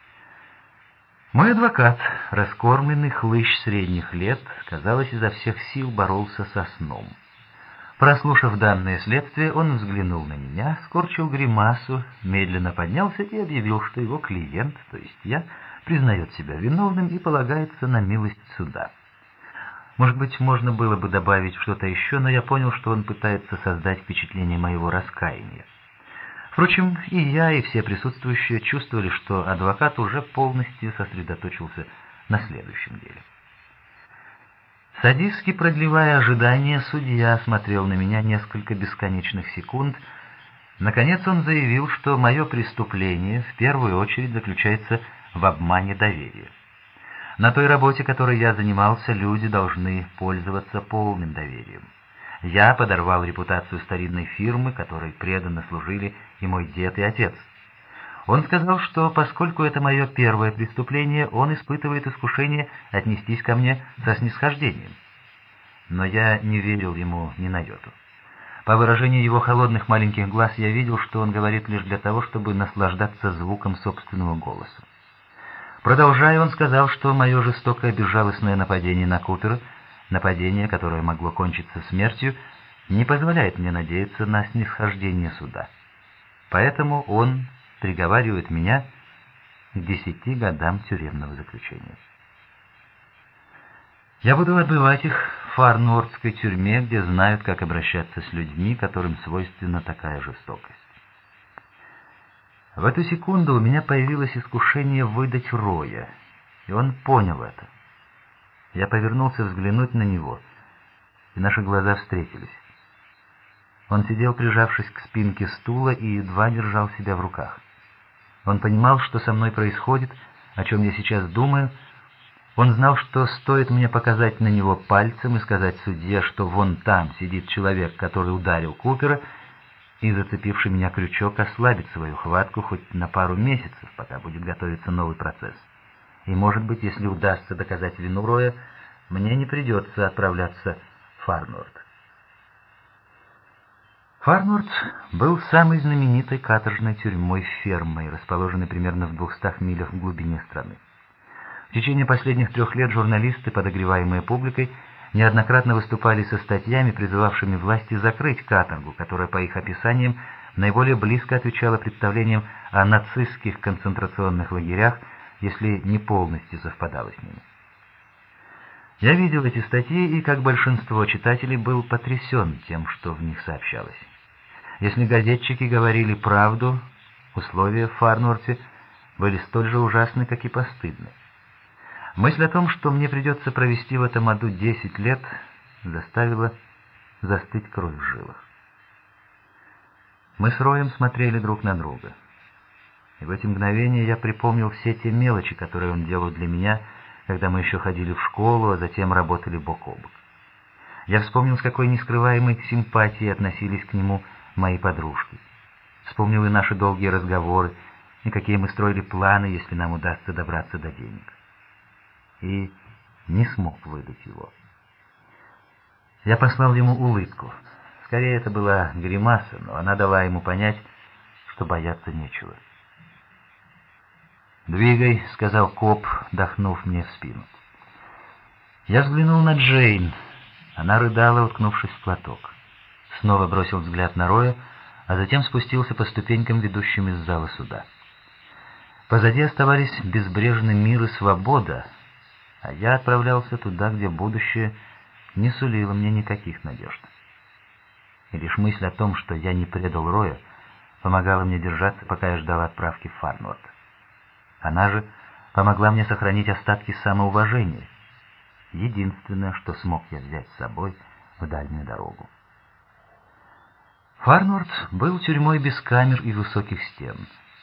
S1: Мой адвокат, раскормленный хлыщ средних лет, казалось, изо всех сил боролся со сном. Прослушав данное следствие, он взглянул на меня, скорчил гримасу, медленно поднялся и объявил, что его клиент, то есть я, признает себя виновным и полагается на милость суда. Может быть, можно было бы добавить что-то еще, но я понял, что он пытается создать впечатление моего раскаяния. Впрочем, и я, и все присутствующие чувствовали, что адвокат уже полностью сосредоточился на следующем деле. Садистски продлевая ожидание, судья смотрел на меня несколько бесконечных секунд. Наконец он заявил, что мое преступление в первую очередь заключается в обмане доверия. На той работе, которой я занимался, люди должны пользоваться полным доверием. Я подорвал репутацию старинной фирмы, которой преданно служили и мой дед, и отец. Он сказал, что поскольку это мое первое преступление, он испытывает искушение отнестись ко мне со снисхождением. Но я не верил ему ни на йоту. По выражению его холодных маленьких глаз я видел, что он говорит лишь для того, чтобы наслаждаться звуком собственного голоса. Продолжая, он сказал, что мое жестокое безжалостное нападение на Купера, нападение, которое могло кончиться смертью, не позволяет мне надеяться на снисхождение суда. Поэтому он приговаривает меня к 10 годам тюремного заключения. Я буду отбывать их в Фарнвортской тюрьме, где знают, как обращаться с людьми, которым свойственна такая жестокость. В эту секунду у меня появилось искушение выдать Роя, и он понял это. Я повернулся взглянуть на него, и наши глаза встретились. Он сидел, прижавшись к спинке стула, и едва держал себя в руках. Он понимал, что со мной происходит, о чем я сейчас думаю. Он знал, что стоит мне показать на него пальцем и сказать судье, что вон там сидит человек, который ударил Купера, и зацепивший меня крючок ослабит свою хватку хоть на пару месяцев, пока будет готовиться новый процесс. И, может быть, если удастся доказать вину Роя, мне не придется отправляться в Фарнворт. Фарнворт был самой знаменитой каторжной тюрьмой-фермой, расположенной примерно в 200 милях в глубине страны. В течение последних 3 лет журналисты, подогреваемые публикой, неоднократно выступали со статьями, призывавшими власти закрыть каторгу, которая, по их описаниям, наиболее близко отвечала представлениям о нацистских концентрационных лагерях, если не полностью совпадала с ними. Я видел эти статьи и, как большинство читателей, был потрясен тем, что в них сообщалось. Если газетчики говорили правду, условия в Фарнворте были столь же ужасны, как и постыдны. Мысль о том, что мне придется провести в этом аду 10 лет, заставила застыть кровь в жилах. Мы с Роем смотрели друг на друга. И в эти мгновения я припомнил все те мелочи, которые он делал для меня, когда мы еще ходили в школу, а затем работали бок о бок. Я вспомнил, с какой нескрываемой симпатией относились к нему мои подружки. Вспомнил и наши долгие разговоры, и какие мы строили планы, если нам удастся добраться до денег. И не смог выдать его. Я послал ему улыбку. Скорее, это была гримаса, но она дала ему понять, что бояться нечего. «Двигай», — сказал коп, дохнув мне в спину. Я взглянул на Джейн. Она рыдала, уткнувшись в платок. Снова бросил взгляд на Роя, а затем спустился по ступенькам, ведущим из зала суда. Позади оставались безбрежный мир и свобода, а я отправлялся туда, где будущее не сулило мне никаких надежд. И лишь мысль о том, что я не предал Роя, помогала мне держаться, пока я ждал отправки в Фарнворт. Она же помогла мне сохранить остатки самоуважения. Единственное, что смог я взять с собой в дальнюю дорогу. Фарнворт был тюрьмой без камер и высоких стен.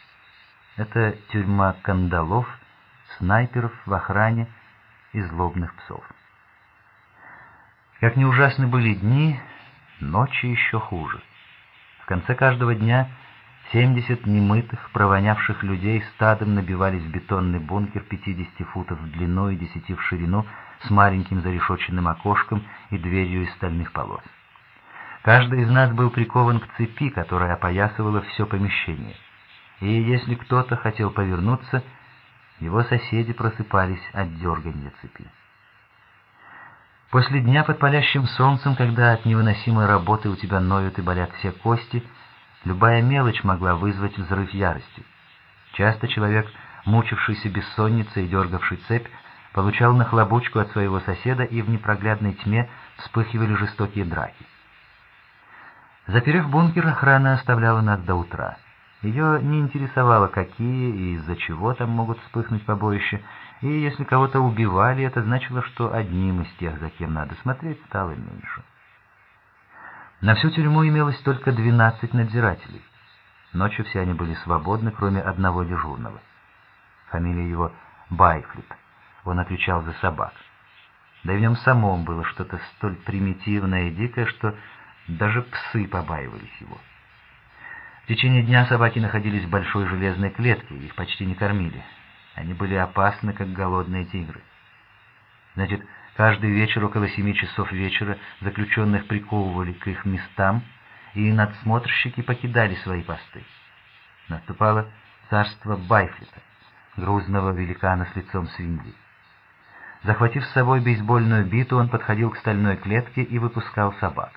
S1: Это тюрьма кандалов, снайперов в охране и злобных псов. Как ни ужасны были дни, ночи еще хуже. В конце каждого дня 70 немытых, провонявших людей стадом набивались в бетонный бункер 50 футов в длину и 10 в ширину с маленьким зарешоченным окошком и дверью из стальных полос. Каждый из нас был прикован к цепи, которая опоясывала все помещение. И если кто-то хотел повернуться, его соседи просыпались от дергания цепи. После дня под палящим солнцем, когда от невыносимой работы у тебя ноют и болят все кости, любая мелочь могла вызвать взрыв ярости. Часто человек, мучившийся бессонницей и дергавший цепь, получал нахлобучку от своего соседа, и в непроглядной тьме вспыхивали жестокие драки. Заперев бункер, охрана оставляла нас до утра. Ее не интересовало, какие и из-за чего там могут вспыхнуть побоища, и если кого-то убивали, это значило, что одним из тех, за кем надо смотреть, стало меньше. На всю тюрьму имелось только 12 надзирателей. Ночью все они были свободны, кроме одного дежурного. Фамилия его Байфлип. Он отвечал за собак. Да и в нем самом было что-то столь примитивное и дикое, что даже псы побаивались его. В течение дня собаки находились в большой железной клетке, их почти не кормили. Они были опасны, как голодные тигры. Значит, каждый вечер около 7 часов вечера заключенных приковывали к их местам, и надсмотрщики покидали свои посты. Наступало царство Байфлита, грузного великана с лицом свиньи. Захватив с собой бейсбольную биту, он подходил к стальной клетке и выпускал собак.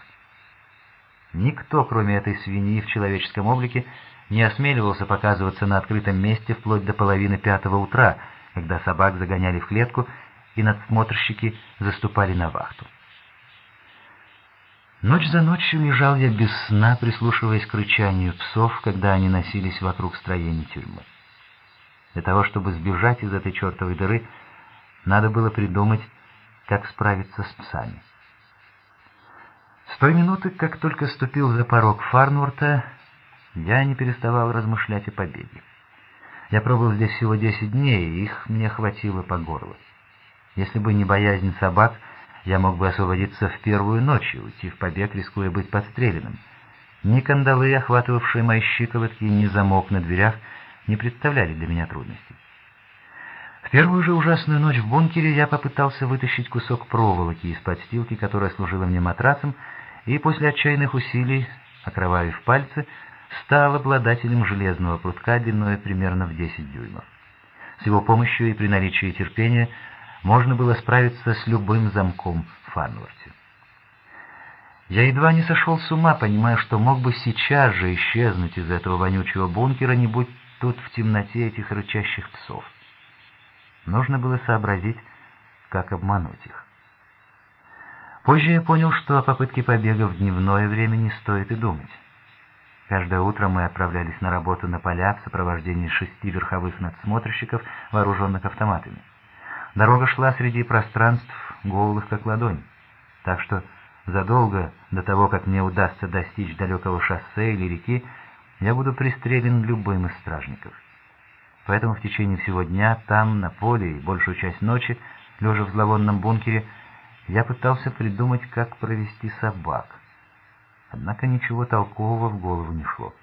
S1: Никто, кроме этой свиньи в человеческом облике, не осмеливался показываться на открытом месте вплоть до половины 5 утра, когда собак загоняли в клетку, и надсмотрщики заступали на вахту. Ночь за ночью лежал я без сна, прислушиваясь к рычанию псов, когда они носились вокруг строений тюрьмы. Для того, чтобы сбежать из этой чертовой дыры, надо было придумать, как справиться с псами. С той минуты, как только ступил за порог Фарнворта, я не переставал размышлять о побеге. Я пробыл здесь всего 10 дней, и их мне хватило по горло. Если бы не боязнь собак, я мог бы освободиться в первую ночь и уйти в побег, рискуя быть подстреленным. Ни кандалы, охватывавшие мои щиколотки, ни замок на дверях не представляли для меня трудностей. В первую же ужасную ночь в бункере я попытался вытащить кусок проволоки из подстилки, которая служила мне матрацем, и после отчаянных усилий, окровавив пальцы, стал обладателем железного прутка длиной примерно в 10 дюймов. С его помощью и при наличии терпения можно было справиться с любым замком в Фарнворте. Я едва не сошел с ума, понимая, что мог бы сейчас же исчезнуть из этого вонючего бункера, не будь тут в темноте этих рычащих псов. Нужно было сообразить, как обмануть их. Позже я понял, что о попытке побега в дневное время не стоит и думать. Каждое утро мы отправлялись на работу на поля в сопровождении 6 верховых надсмотрщиков, вооруженных автоматами. Дорога шла среди пространств, голых как ладонь, так что задолго до того, как мне удастся достичь далекого шоссе или реки, я буду пристрелен любым из стражников. Поэтому в течение всего дня там, на поле и большую часть ночи, лежа в зловонном бункере, я пытался придумать, как провести собак. Однако ничего толкового в голову не шло.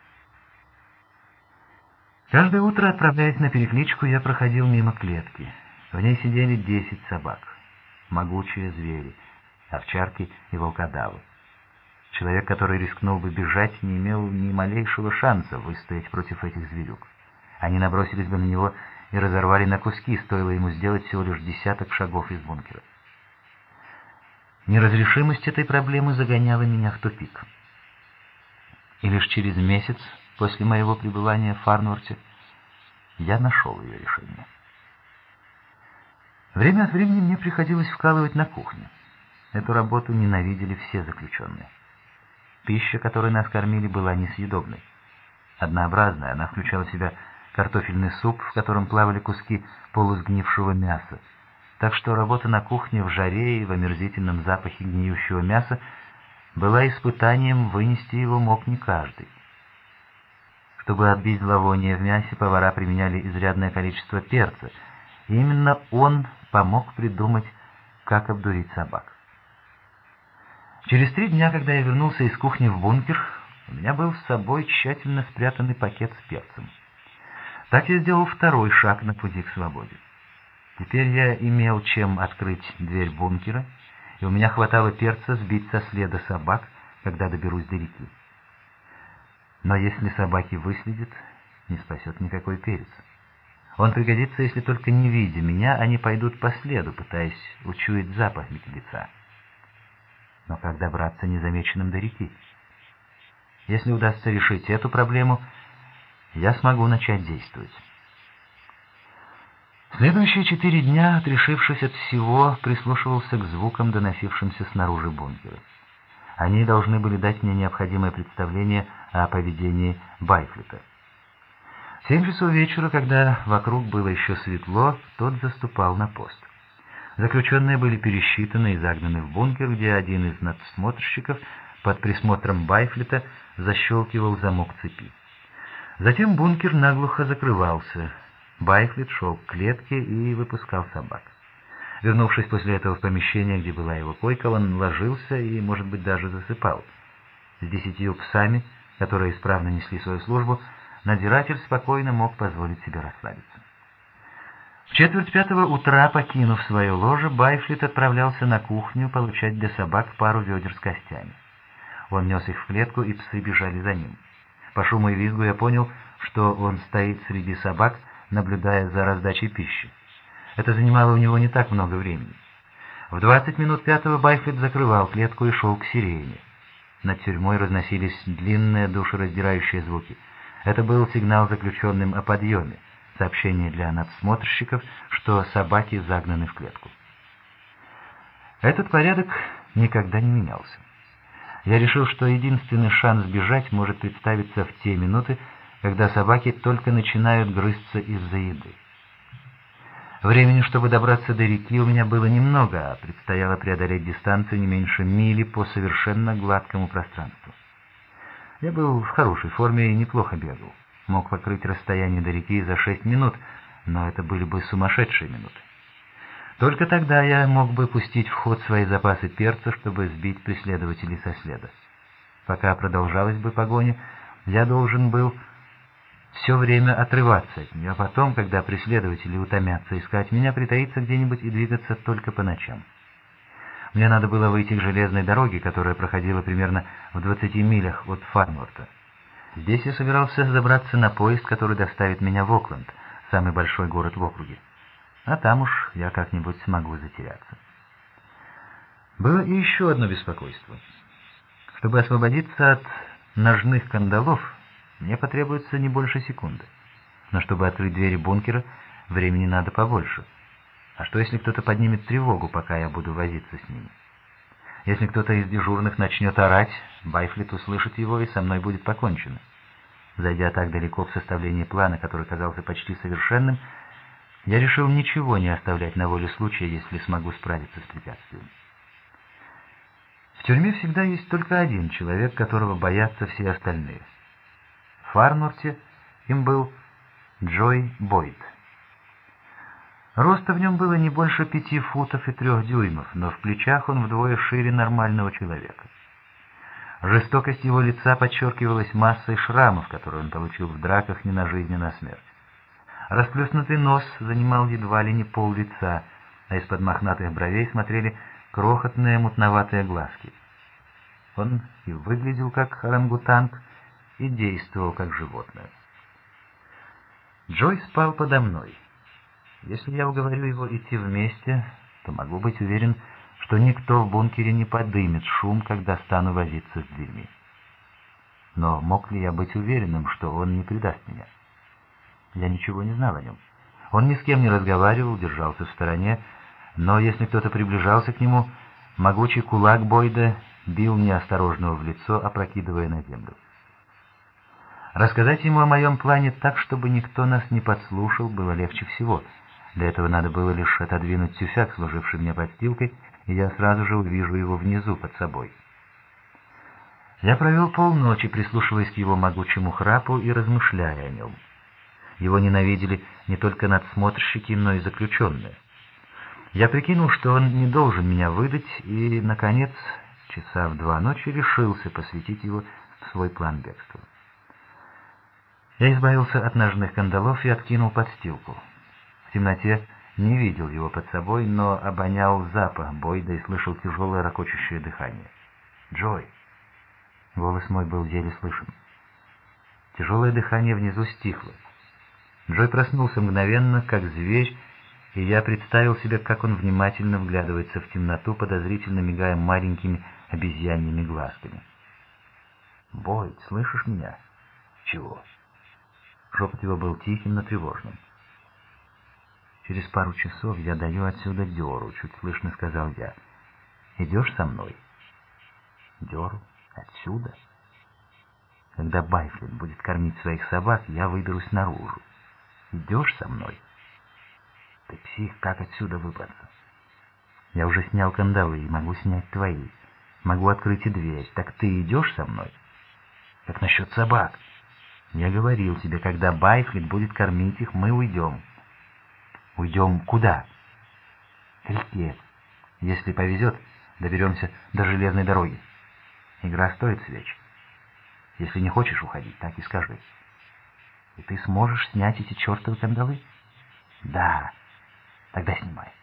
S1: Каждое утро, отправляясь на перекличку, я проходил мимо клетки. В ней сидели 10 собак. Могучие звери, овчарки и волкодавы. Человек, который рискнул бы бежать, не имел ни малейшего шанса выстоять против этих зверюк. Они набросились бы на него и разорвали на куски, стоило ему сделать всего лишь 10 шагов из бункера. Неразрешимость этой проблемы загоняла меня в тупик. И лишь через месяц после моего пребывания в Фарнворте я нашел ее решение. Время от времени мне приходилось вкалывать на кухне. Эту работу ненавидели все заключенные. Пища, которой нас кормили, была несъедобной. Однообразная, она включала в себя картофельный суп, в котором плавали куски полусгнившего мяса. Так что работа на кухне в жаре и в омерзительном запахе гниющего мяса была испытанием, вынести его мог не каждый. Чтобы отбить зловоние в мясе, повара применяли изрядное количество перца, и именно он помог придумать, как обдурить собак. Через 3 дня, когда я вернулся из кухни в бункер, у меня был с собой тщательно спрятанный пакет с перцем. Так я сделал второй шаг на пути к свободе. Теперь я имел чем открыть дверь бункера, и у меня хватало перца сбить со следа собак, когда доберусь до реки. Но если собаки выследят, не спасет никакой перец. Он пригодится, если только не видя меня, они пойдут по следу, пытаясь учуять запах мертвеца. Но как добраться незамеченным до реки? Если удастся решить эту проблему, я смогу начать действовать. Следующие 4 дня, отрешившись от всего, прислушивался к звукам, доносившимся снаружи бункера. Они должны были дать мне необходимое представление о поведении Байфлета. В 7 часов вечера, когда вокруг было еще светло, тот заступал на пост. Заключенные были пересчитаны и загнаны в бункер, где один из надсмотрщиков под присмотром Байфлета защелкивал замок цепи. Затем бункер наглухо закрывался. Байфлет шел к клетке и выпускал собак. Вернувшись после этого в помещение, где была его койка, он ложился и, может быть, даже засыпал. С 10 псами, которые исправно несли свою службу, надзиратель спокойно мог позволить себе расслабиться. В 4:45 утра, покинув свое ложе, Байфлет отправлялся на кухню получать для собак пару ведер с костями. Он нес их в клетку, и псы бежали за ним. По шуму и визгу я понял, что он стоит среди собак, наблюдая за раздачей пищи. Это занимало у него не так много времени. В 20 минут 5 Байфлет закрывал клетку и шел к сирене. Над тюрьмой разносились длинные душераздирающие звуки. Это был сигнал заключенным о подъеме, сообщение для надсмотрщиков, что собаки загнаны в клетку. Этот порядок никогда не менялся. Я решил, что единственный шанс бежать может представиться в те минуты, когда собаки только начинают грызться из-за еды. Времени, чтобы добраться до реки, у меня было немного, а предстояло преодолеть дистанцию не меньше мили по совершенно гладкому пространству. Я был в хорошей форме и неплохо бегал. Мог покрыть расстояние до реки за 6 минут, но это были бы сумасшедшие минуты. Только тогда я мог бы пустить в ход свои запасы перца, чтобы сбить преследователей со следа. Пока продолжалась бы погоня, я должен был все время отрываться от нее, а потом, когда преследователи утомятся искать меня, притаиться где-нибудь и двигаться только по ночам. Мне надо было выйти к железной дороге, которая проходила примерно в 20 милях от Фарнворта. Здесь я собирался забраться на поезд, который доставит меня в Окленд, самый большой город в округе. А там уж я как-нибудь смогу затеряться. Было и еще одно беспокойство. Чтобы освободиться от ножных кандалов, мне потребуется не больше секунды. Но чтобы открыть двери бункера, времени надо побольше. А что, если кто-то поднимет тревогу, пока я буду возиться с ними? Если кто-то из дежурных начнет орать, Байфлет услышит его, и со мной будет покончено. Зайдя так далеко в составлении плана, который казался почти совершенным, я решил ничего не оставлять на волю случая, если смогу справиться с препятствием. В тюрьме всегда есть только один человек, которого боятся все остальные. В Фарнворте им был Джой Бойд. Роста в нем было не больше 5 футов и 3 дюймов, но в плечах он вдвое шире нормального человека. Жестокость его лица подчеркивалась массой шрамов, которые он получил в драках не на жизнь, а на смерть. Расплюснутый нос занимал едва ли не пол лица, а из-под мохнатых бровей смотрели крохотные мутноватые глазки. Он и выглядел как орангутанг, и действовал как животное. Джой спал подо мной. Если я уговорю его идти вместе, то могу быть уверен, что никто в бункере не подымет шум, когда стану возиться с дверьми. Но мог ли я быть уверенным, что он не предаст меня? Я ничего не знал о нем. Он ни с кем не разговаривал, держался в стороне, но если кто-то приближался к нему, могучий кулак Бойда бил неосторожного в лицо, опрокидывая на землю. Рассказать ему о моем плане так, чтобы никто нас не подслушал, было легче всего. Для этого надо было лишь отодвинуть тюфяк, служивший мне подстилкой, и я сразу же увижу его внизу под собой. Я провел полночи, прислушиваясь к его могучему храпу и размышляя о нем. Его ненавидели не только надсмотрщики, но и заключенные. Я прикинул, что он не должен меня выдать, и, наконец, часа в 2 ночи решился посвятить его в свой план бегства. Я избавился от ножных кандалов и откинул подстилку. В темноте не видел его под собой, но обонял запах Бойда и слышал тяжелое ракочущее дыхание. «Джой!» Голос мой был еле слышен. Тяжелое дыхание внизу стихло. Джой проснулся мгновенно, как зверь, и я представил себе, как он внимательно вглядывается в темноту, подозрительно мигая маленькими обезьяньими глазками. «Бойд, слышишь меня?» «Чего?» Шепот его был тихим, но тревожным. «Через пару часов я даю отсюда дёру», — чуть слышно сказал я. «Идешь со мной?» «Дёру? Отсюда?» «Когда Байфлин будет кормить своих собак, я выберусь наружу. Идешь со мной?» «Ты псих, как отсюда выбраться?» «Я уже снял кандалы и могу снять твои. Могу открыть и дверь. Так ты идешь со мной?» «Как насчет собак?» «Я говорил тебе, когда Байфлин будет кормить их, мы уйдем». «Уйдем куда?» «К реке. Если повезет, доберемся до железной дороги. Игра стоит свеч. Если не хочешь уходить, так и скажи. И ты сможешь снять эти чертовы кандалы?» «Да. Тогда снимай».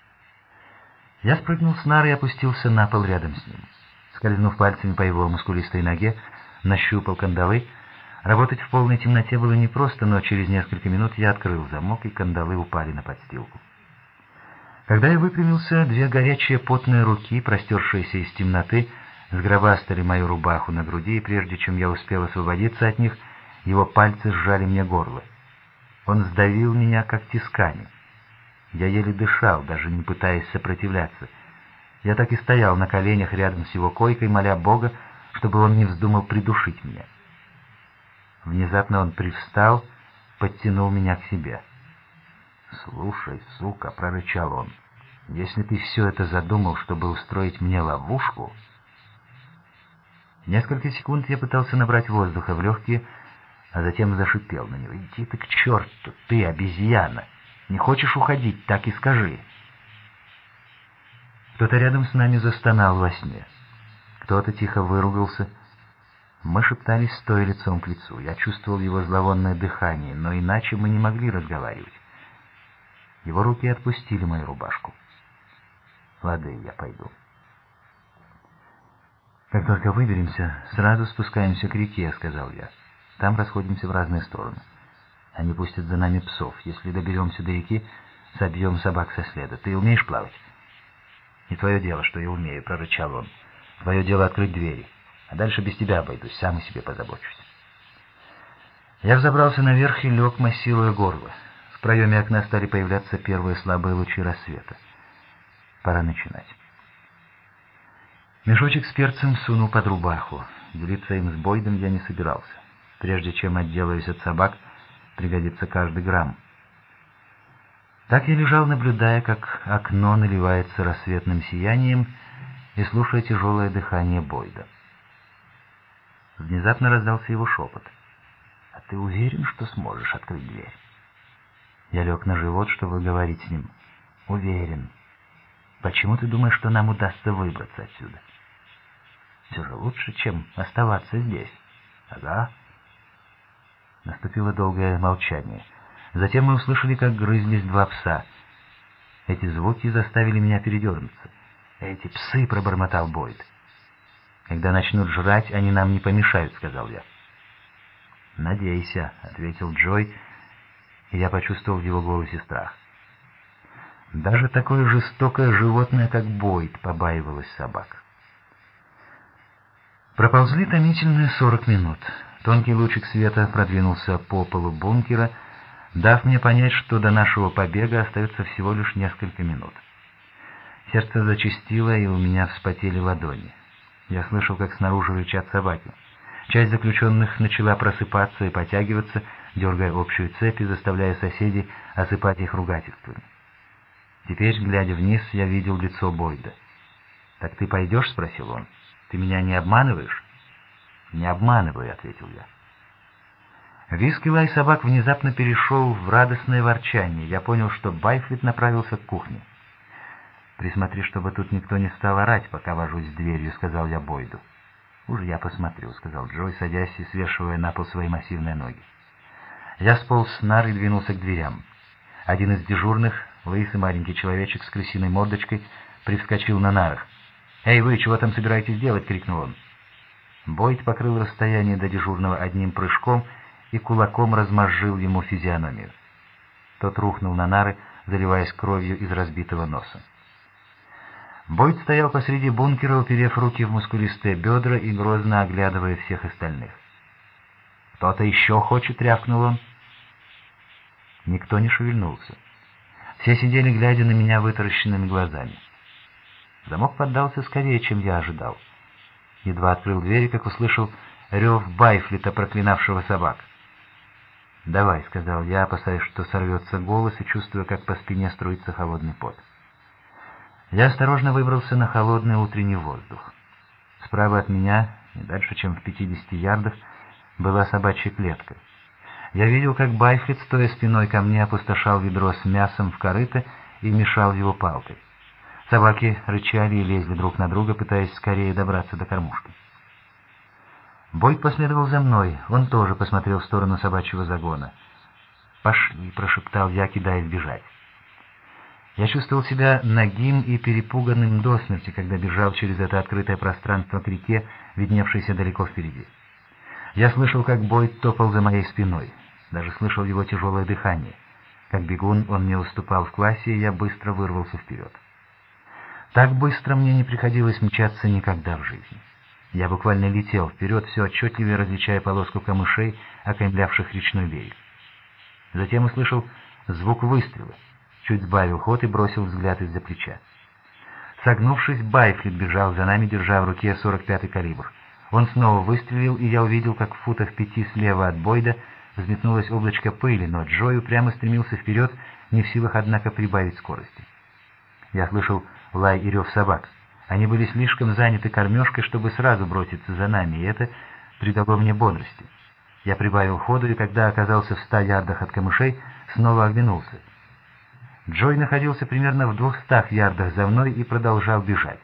S1: Я спрыгнул с нары и опустился на пол рядом с ним. Скользнув пальцами по его мускулистой ноге, нащупал кандалы. Работать в полной темноте было непросто, но через несколько минут я открыл замок, и кандалы упали на подстилку. Когда я выпрямился, 2 горячие потные руки, простершиеся из темноты, сгробастали мою рубаху на груди, и прежде чем я успел освободиться от них, его пальцы сжали мне горло. Он сдавил меня, как тисками. Я еле дышал, даже не пытаясь сопротивляться. Я так и стоял на коленях рядом с его койкой, моля Бога, чтобы он не вздумал придушить меня. Внезапно он привстал, подтянул меня к себе. «Слушай, сука», — прорычал он, — «если ты все это задумал, чтобы устроить мне ловушку...» Несколько секунд я пытался набрать воздуха в легкие, а затем зашипел на него. «Иди ты к черту, ты обезьяна! Не хочешь уходить, так и скажи!» Кто-то рядом с нами застонал во сне. Кто-то тихо выругался. Мы шептались, стоя лицом к лицу. Я чувствовал его зловонное дыхание, но иначе мы не могли разговаривать. Его руки отпустили мою рубашку. «Лады, я пойду». «Как только выберемся, сразу спускаемся к реке», — сказал я. «Там расходимся в разные стороны. Они пустят за нами псов. Если доберемся до реки, собьем собак со следа. Ты умеешь плавать?» «Не твое дело, что я умею», — прорычал он. «Твое дело открыть двери. А дальше без тебя обойдусь, сам о себе позабочусь». Я взобрался наверх и лег, массируя горло. В проеме окна стали появляться первые слабые лучи рассвета. Пора начинать. Мешочек с перцем сунул под рубаху. Делиться им с Бойдом я не собирался. Прежде чем отделаюсь от собак, пригодится каждый грамм. Так я лежал, наблюдая, как окно наливается рассветным сиянием, и слушая тяжелое дыхание Бойда. Внезапно раздался его шепот. «А ты уверен, что сможешь открыть дверь?» Я лег на живот, чтобы говорить с ним. «Уверен. Почему ты думаешь, что нам удастся выбраться отсюда?» «Все же лучше, чем оставаться здесь». «Ага». Наступило долгое молчание. Затем мы услышали, как грызлись 2 пса. Эти звуки заставили меня передернуться. «Эти псы!» — пробормотал Бойд. «Когда начнут жрать, они нам не помешают», — сказал я. «Надейся», — ответил Джой, и я почувствовал в его голосе страх. Даже такое жестокое животное, как Бойд, побаивалось собак. Проползли томительные 40 минут. Тонкий лучик света продвинулся по полу бункера, дав мне понять, что до нашего побега остается всего лишь несколько минут. Сердце зачастило, и у меня вспотели ладони. Я слышал, как снаружи рычат собаки. Часть заключенных начала просыпаться и потягиваться, дергая общую цепь и заставляя соседей осыпать их ругательствами. Теперь, глядя вниз, я видел лицо Бойда. «Так ты пойдешь?» — спросил он. «Ты меня не обманываешь?» «Не обманываю», — ответил я. Визг и лай собак внезапно перешел в радостное ворчание. Я понял, что Байфлит направился к кухне. «Присмотри, чтобы тут никто не стал орать, пока вожусь с дверью», — сказал я Бойду. «Уж я посмотрю», — сказал Джой, садясь и свешивая на пол свои массивные ноги. Я сполз с нар и двинулся к дверям. Один из дежурных, лысый маленький человечек с крысиной мордочкой, привскочил на нарах. «Эй, вы, чего там собираетесь делать?» — крикнул он. Бойд покрыл расстояние до дежурного одним прыжком и кулаком размозжил ему физиономию. Тот рухнул на нары, заливаясь кровью из разбитого носа. Бойд стоял посреди бункера, уперев руки в мускулистые бедра и грозно оглядывая всех остальных. «Кто-то еще хочет?» — рявкнул он. Никто не шевельнулся. Все сидели, глядя на меня вытаращенными глазами. Замок поддался скорее, чем я ожидал. Едва открыл двери, как услышал рев Байфлита, проклинавшего собак. «Давай», — сказал я, опасаясь, что сорвется голос, и чувствуя, как по спине струится холодный пот. Я осторожно выбрался на холодный утренний воздух. Справа от меня, не дальше, чем в 50 ярдах, была собачья клетка. Я видел, как Байфлит, стоя спиной ко мне, опустошал ведро с мясом в корыто и мешал его палкой. Собаки рычали и лезли друг на друга, пытаясь скорее добраться до кормушки. Бойд последовал за мной, он тоже посмотрел в сторону собачьего загона. «Пошли», — прошептал я, кидаясь бежать. Я чувствовал себя нагим и перепуганным до смерти, когда бежал через это открытое пространство к реке, видневшейся далеко впереди. Я слышал, как Бойд топал за моей спиной, даже слышал его тяжелое дыхание. Как бегун он мне уступал в классе, и я быстро вырвался вперед. Так быстро мне не приходилось мчаться никогда в жизни. Я буквально летел вперед, все отчетливее различая полоску камышей, окаймлявших речной берег. Затем услышал звук выстрела, чуть сбавил ход и бросил взгляд из-за плеча. Согнувшись, Байфлит бежал за нами, держа в руке 45-й калибр. Он снова выстрелил, и я увидел, как в футах 5 слева от Бойда взметнулось облачко пыли, но Джой упрямо стремился вперед, не в силах, однако, прибавить скорости. Я слышал лай и рев собак. Они были слишком заняты кормежкой, чтобы сразу броситься за нами, и это придало мне бодрости. Я прибавил ходу, и когда оказался в 100 ярдах от камышей, снова оглянулся. Джой находился примерно в 200 ярдах за мной и продолжал бежать.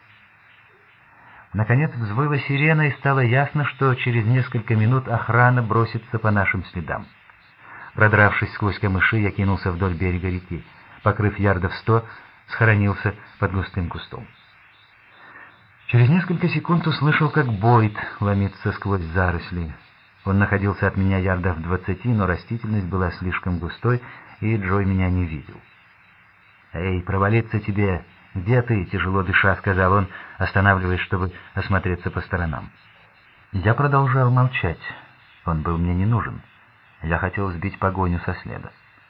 S1: Наконец взвыла сирена, и стало ясно, что через несколько минут охрана бросится по нашим следам. Продравшись сквозь камыши, я кинулся вдоль берега реки. Покрыв ярдов 100, схоронился под густым кустом. Через несколько секунд услышал, как Бойд ломится сквозь заросли. Он находился от меня ярдов в 20, но растительность была слишком густой, и Джой меня не видел. «Эй, провалиться тебе! Где ты?» — тяжело дыша, сказал он, останавливаясь, чтобы осмотреться по сторонам. Я продолжал молчать. Он был мне не нужен. Я хотел сбить погоню со следа.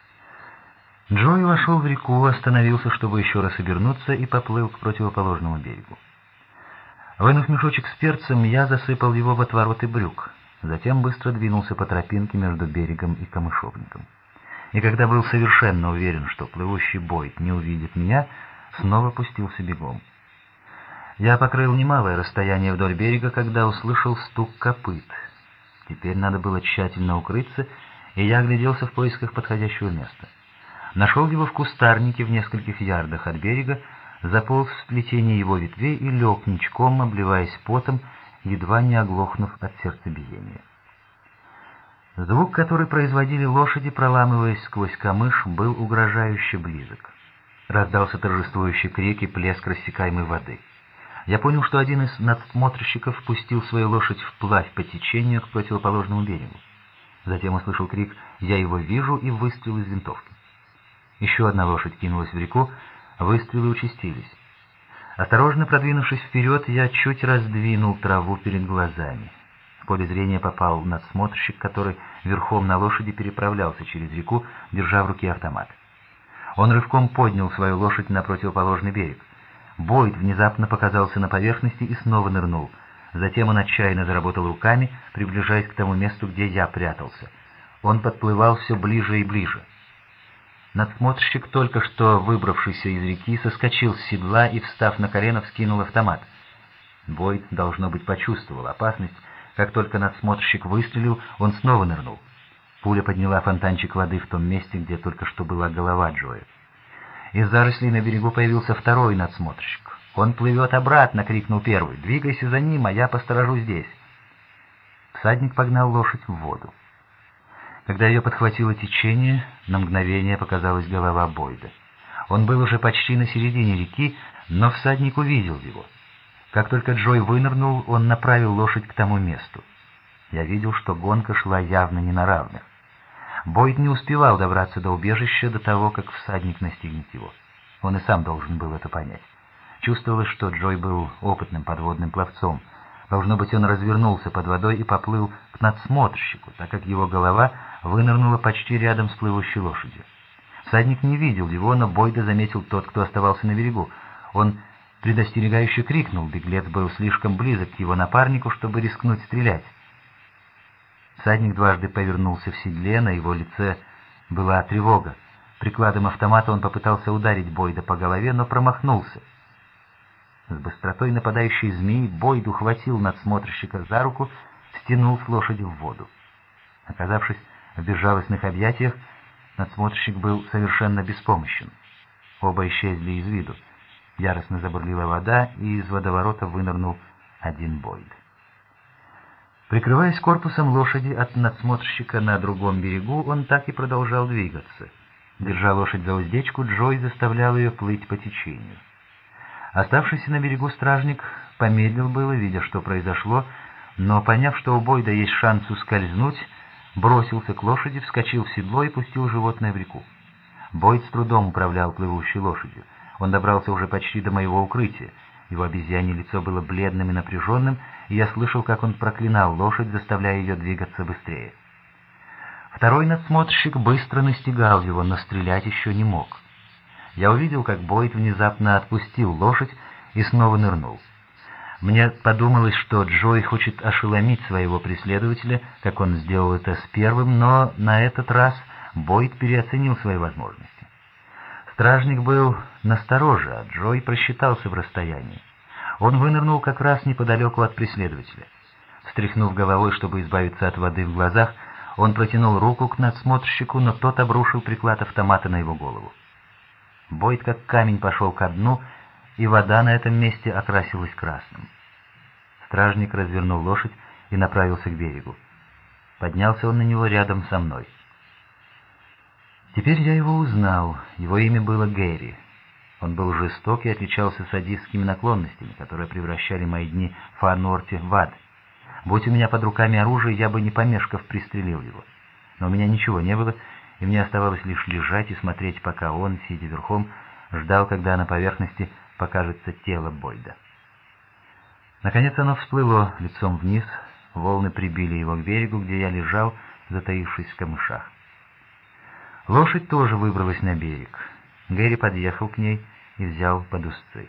S1: Джой вошел в реку, остановился, чтобы еще раз обернуться, и поплыл к противоположному берегу. Вынув мешочек с перцем, я засыпал его в отвороты брюк, затем быстро двинулся по тропинке между берегом и камышовником. И когда был совершенно уверен, что плывущий Бойд не увидит меня, снова пустился бегом. Я покрыл немалое расстояние вдоль берега, когда услышал стук копыт. Теперь надо было тщательно укрыться, и я огляделся в поисках подходящего места. Нашел его в кустарнике в нескольких ярдах от берега, заполз в сплетение его ветвей и лег ничком, обливаясь потом, едва не оглохнув от сердцебиения. Звук, который производили лошади, проламываясь сквозь камыш, был угрожающе близок. Раздался торжествующий крик и плеск рассекаемой воды. Я понял, что один из надсмотрщиков пустил свою лошадь вплавь по течению к противоположному берегу. Затем услышал крик «Я его вижу» и выстрел из винтовки. Еще одна лошадь кинулась в реку, выстрелы участились. Осторожно продвинувшись вперед, я чуть раздвинул траву перед глазами. В поле зрения попал надсмотрщик, который верхом на лошади переправлялся через реку, держа в руке автомат. Он рывком поднял свою лошадь на противоположный берег. Бойд внезапно показался на поверхности и снова нырнул. Затем он отчаянно заработал руками, приближаясь к тому месту, где я прятался. Он подплывал все ближе и ближе. Надсмотрщик, только что выбравшийся из реки, соскочил с седла и, встав на колено, вскинул автомат. Бойд, должно быть, почувствовал опасность. Как только надсмотрщик выстрелил, он снова нырнул. Пуля подняла фонтанчик воды в том месте, где только что была голова Джоя. Из зарослей на берегу появился второй надсмотрщик. «Он плывет обратно!» — крикнул первый. «Двигайся за ним, а я посторожу здесь!» Всадник погнал лошадь в воду. Когда ее подхватило течение, на мгновение показалась голова Бойда. Он был уже почти на середине реки, но всадник увидел его. Как только Джой вынырнул, он направил лошадь к тому месту. Я видел, что гонка шла явно не на равных. Бойд не успевал добраться до убежища до того, как всадник настигнет его. Он и сам должен был это понять. Чувствовалось, что Джой был опытным подводным пловцом. Должно быть, он развернулся под водой и поплыл к надсмотрщику, так как его голова вынырнула почти рядом с плывущей лошадью. Всадник не видел его, но Бойда заметил тот, кто оставался на берегу. Он предостерегающе крикнул, беглец был слишком близок к его напарнику, чтобы рискнуть стрелять. Всадник дважды повернулся в седле, на его лице была тревога. Прикладом автомата он попытался ударить Бойда по голове, но промахнулся. С быстротой нападающей змеи Бойд ухватил надсмотрщика за руку, стянул с лошади в воду. Оказавшись в безжалостных объятиях, надсмотрщик был совершенно беспомощен. Оба исчезли из виду. Яростно забурлила вода, и из водоворота вынырнул один Бойд. Прикрываясь корпусом лошади от надсмотрщика на другом берегу, он так и продолжал двигаться. Держа лошадь за уздечку, Джой заставлял ее плыть по течению. Оставшийся на берегу стражник помедлил было, видя, что произошло, но, поняв, что у Бойда есть шанс ускользнуть, бросился к лошади, вскочил в седло и пустил животное в реку. Бойд с трудом управлял плывущей лошадью. Он добрался уже почти до моего укрытия. Его обезьянье лицо было бледным и напряженным, и я слышал, как он проклинал лошадь, заставляя ее двигаться быстрее. Второй надсмотрщик быстро настигал его, но стрелять еще не мог. Я увидел, как Бойд внезапно отпустил лошадь и снова нырнул. Мне подумалось, что Джой хочет ошеломить своего преследователя, как он сделал это с первым, но на этот раз Бойд переоценил свои возможности. Стражник был настороже, а Джой просчитался в расстоянии. Он вынырнул как раз неподалеку от преследователя. Встряхнув головой, чтобы избавиться от воды в глазах, он протянул руку к надсмотрщику, но тот обрушил приклад автомата на его голову. Бойд как камень пошел ко дну, и вода на этом месте окрасилась красным. Стражник развернул лошадь и направился к берегу. Поднялся он на него рядом со мной. Теперь я его узнал. Его имя было Гэри. Он был жесток и отличался садистскими наклонностями, которые превращали мои дни в Фар-Норте в ад. Будь у меня под руками оружие, я бы не помешков пристрелил его. Но у меня ничего не было, и мне оставалось лишь лежать и смотреть, пока он, сидя верхом, ждал, когда на поверхности покажется тело Бойда. Наконец оно всплыло лицом вниз, волны прибили его к берегу, где я лежал, затаившись в камышах. Лошадь тоже выбралась на берег. Гэри подъехал к ней и взял под узцы.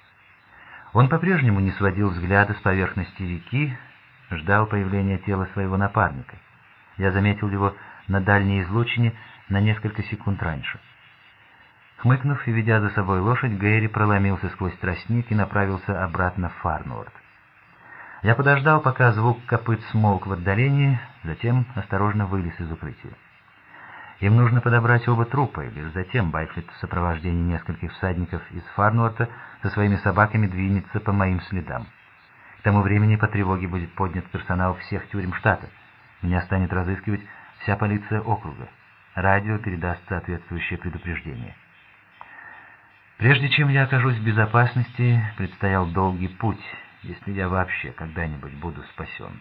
S1: Он по-прежнему не сводил взгляда с поверхности реки, ждал появления тела своего напарника. Я заметил его на дальней излучине на несколько секунд раньше. Хмыкнув и ведя за собой лошадь, Гэри проломился сквозь тростник и направился обратно в Фар-Норт. Я подождал, пока звук копыт смолк в отдалении, затем осторожно вылез из укрытия. Им нужно подобрать оба трупа, и лишь затем Байфлет в сопровождении нескольких всадников из Фар-Норта со своими собаками двинется по моим следам. К тому времени по тревоге будет поднят персонал всех тюрем штата. Меня станет разыскивать вся полиция округа. Радио передаст соответствующее предупреждение. Прежде чем я окажусь в безопасности, предстоял долгий путь, если я вообще когда-нибудь буду спасен.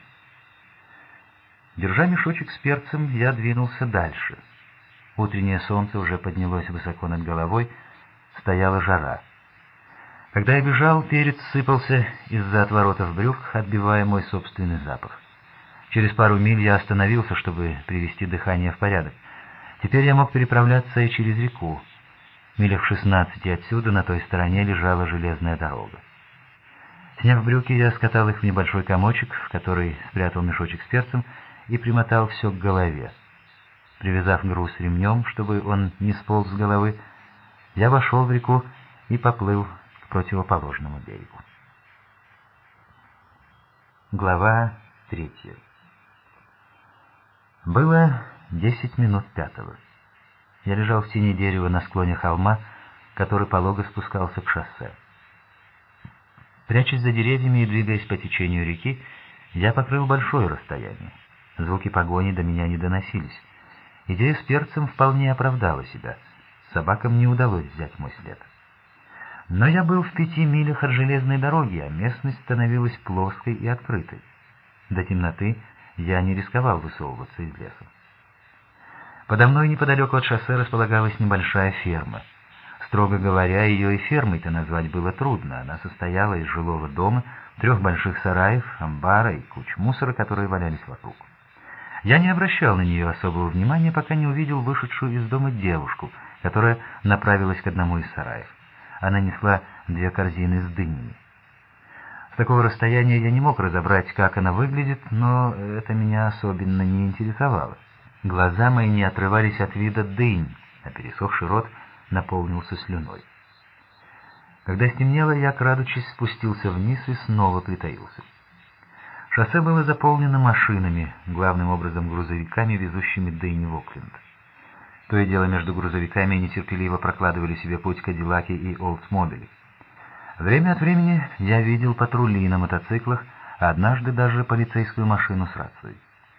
S1: Держа мешочек с перцем, я двинулся дальше. Утреннее солнце уже поднялось высоко над головой, стояла жара. Когда я бежал, перец сыпался из-за отворотов брюк, отбивая мой собственный запах. Через пару миль я остановился, чтобы привести дыхание в порядок. Теперь я мог переправляться и через реку. Милях в 16 отсюда на той стороне лежала железная дорога. Сняв брюки, я скатал их в небольшой комочек, в который спрятал мешочек с перцем, и примотал все к голове. Привязав груз ремнем, чтобы он не сполз с головы, я вошел в реку и поплыл к противоположному берегу. Глава 3. Было 10 минут 5. Я лежал в тени дерева на склоне холма, который полого спускался к шоссе. Прячась за деревьями и двигаясь по течению реки, я покрыл большое расстояние. Звуки погони до меня не доносились. Идея с перцем вполне оправдала себя. Собакам не удалось взять мой след. Но я был в 5 милях от железной дороги, а местность становилась плоской и открытой. До темноты я не рисковал высовываться из леса. Подо мной неподалеку от шоссе располагалась небольшая ферма. Строго говоря, ее и фермой-то назвать было трудно. Она состояла из жилого дома, 3 больших сараев, амбара и куч мусора, которые валялись вокруг. Я не обращал на нее особого внимания, пока не увидел вышедшую из дома девушку, которая направилась к одному из сараев. Она несла 2 корзины с дынями. С такого расстояния я не мог разобрать, как она выглядит, но это меня особенно не интересовало. Глаза мои не отрывались от вида дынь, а пересохший рот наполнился слюной. Когда стемнело, я, крадучись, спустился вниз и снова притаился. Шоссе было заполнено машинами, главным образом грузовиками, везущими дыни в Окленд. То и дело между грузовиками нетерпеливо прокладывали себе путь Кадиллаки и Олдсмобили. Время от времени я видел патрули на мотоциклах, а однажды даже полицейскую машину с рацией.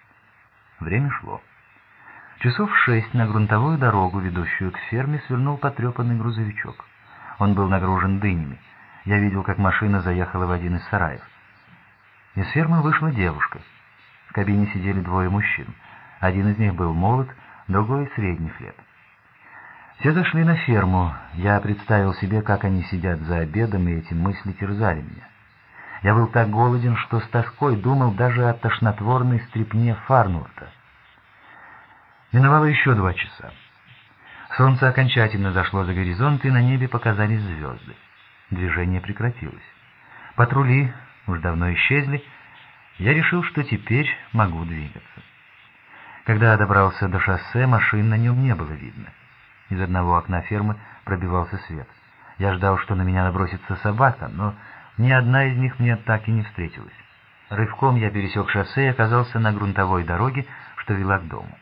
S1: Время шло. Часов в 6 на грунтовую дорогу, ведущую к ферме, свернул потрепанный грузовичок. Он был нагружен дынями. Я видел, как машина заехала в один из сараев. Из фермы вышла девушка. В кабине сидели 2 мужчин. Один из них был молод, другой средних лет. Все зашли на ферму. Я представил себе, как они сидят за обедом, и эти мысли терзали меня. Я был так голоден, что с тоской думал даже о тошнотворной стрипне Фарнурта. Миновало еще 2 часа. Солнце окончательно зашло за горизонт, и на небе показались звезды. Движение прекратилось. Патрули уж давно исчезли. Я решил, что теперь могу двигаться. Когда я добрался до шоссе, машин на нем не было видно. Из одного окна фермы пробивался свет. Я ждал, что на меня набросится собака, но ни одна из них мне так и не встретилась. Рывком я пересек шоссе и оказался на грунтовой дороге, что вела к дому.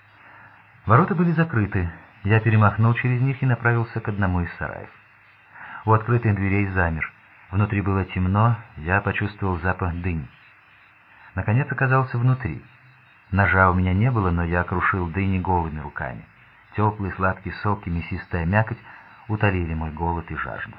S1: Ворота были закрыты. Я перемахнул через них и направился к одному из сараев. У открытых дверей замер. Внутри было темно, я почувствовал запах дыни. Наконец оказался внутри. Ножа у меня не было, но я крушил дыни голыми руками. Теплый сладкий сок и мясистая мякоть утолили мой голод и жажду.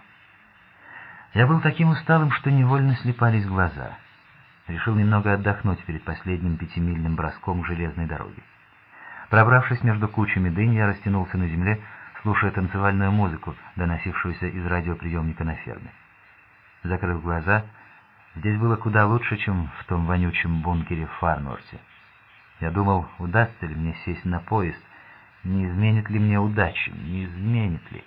S1: Я был таким усталым, что невольно слипались глаза. Решил немного отдохнуть перед последним 5-мильным броском к железной дороге. Пробравшись между кучами дынь, я растянулся на земле, слушая танцевальную музыку, доносившуюся из радиоприемника на ферме. Закрыв глаза, здесь было куда лучше, чем в том вонючем бункере в Фарнорте. Я думал, удастся ли мне сесть на поезд, не изменит ли мне удачи, не изменит ли.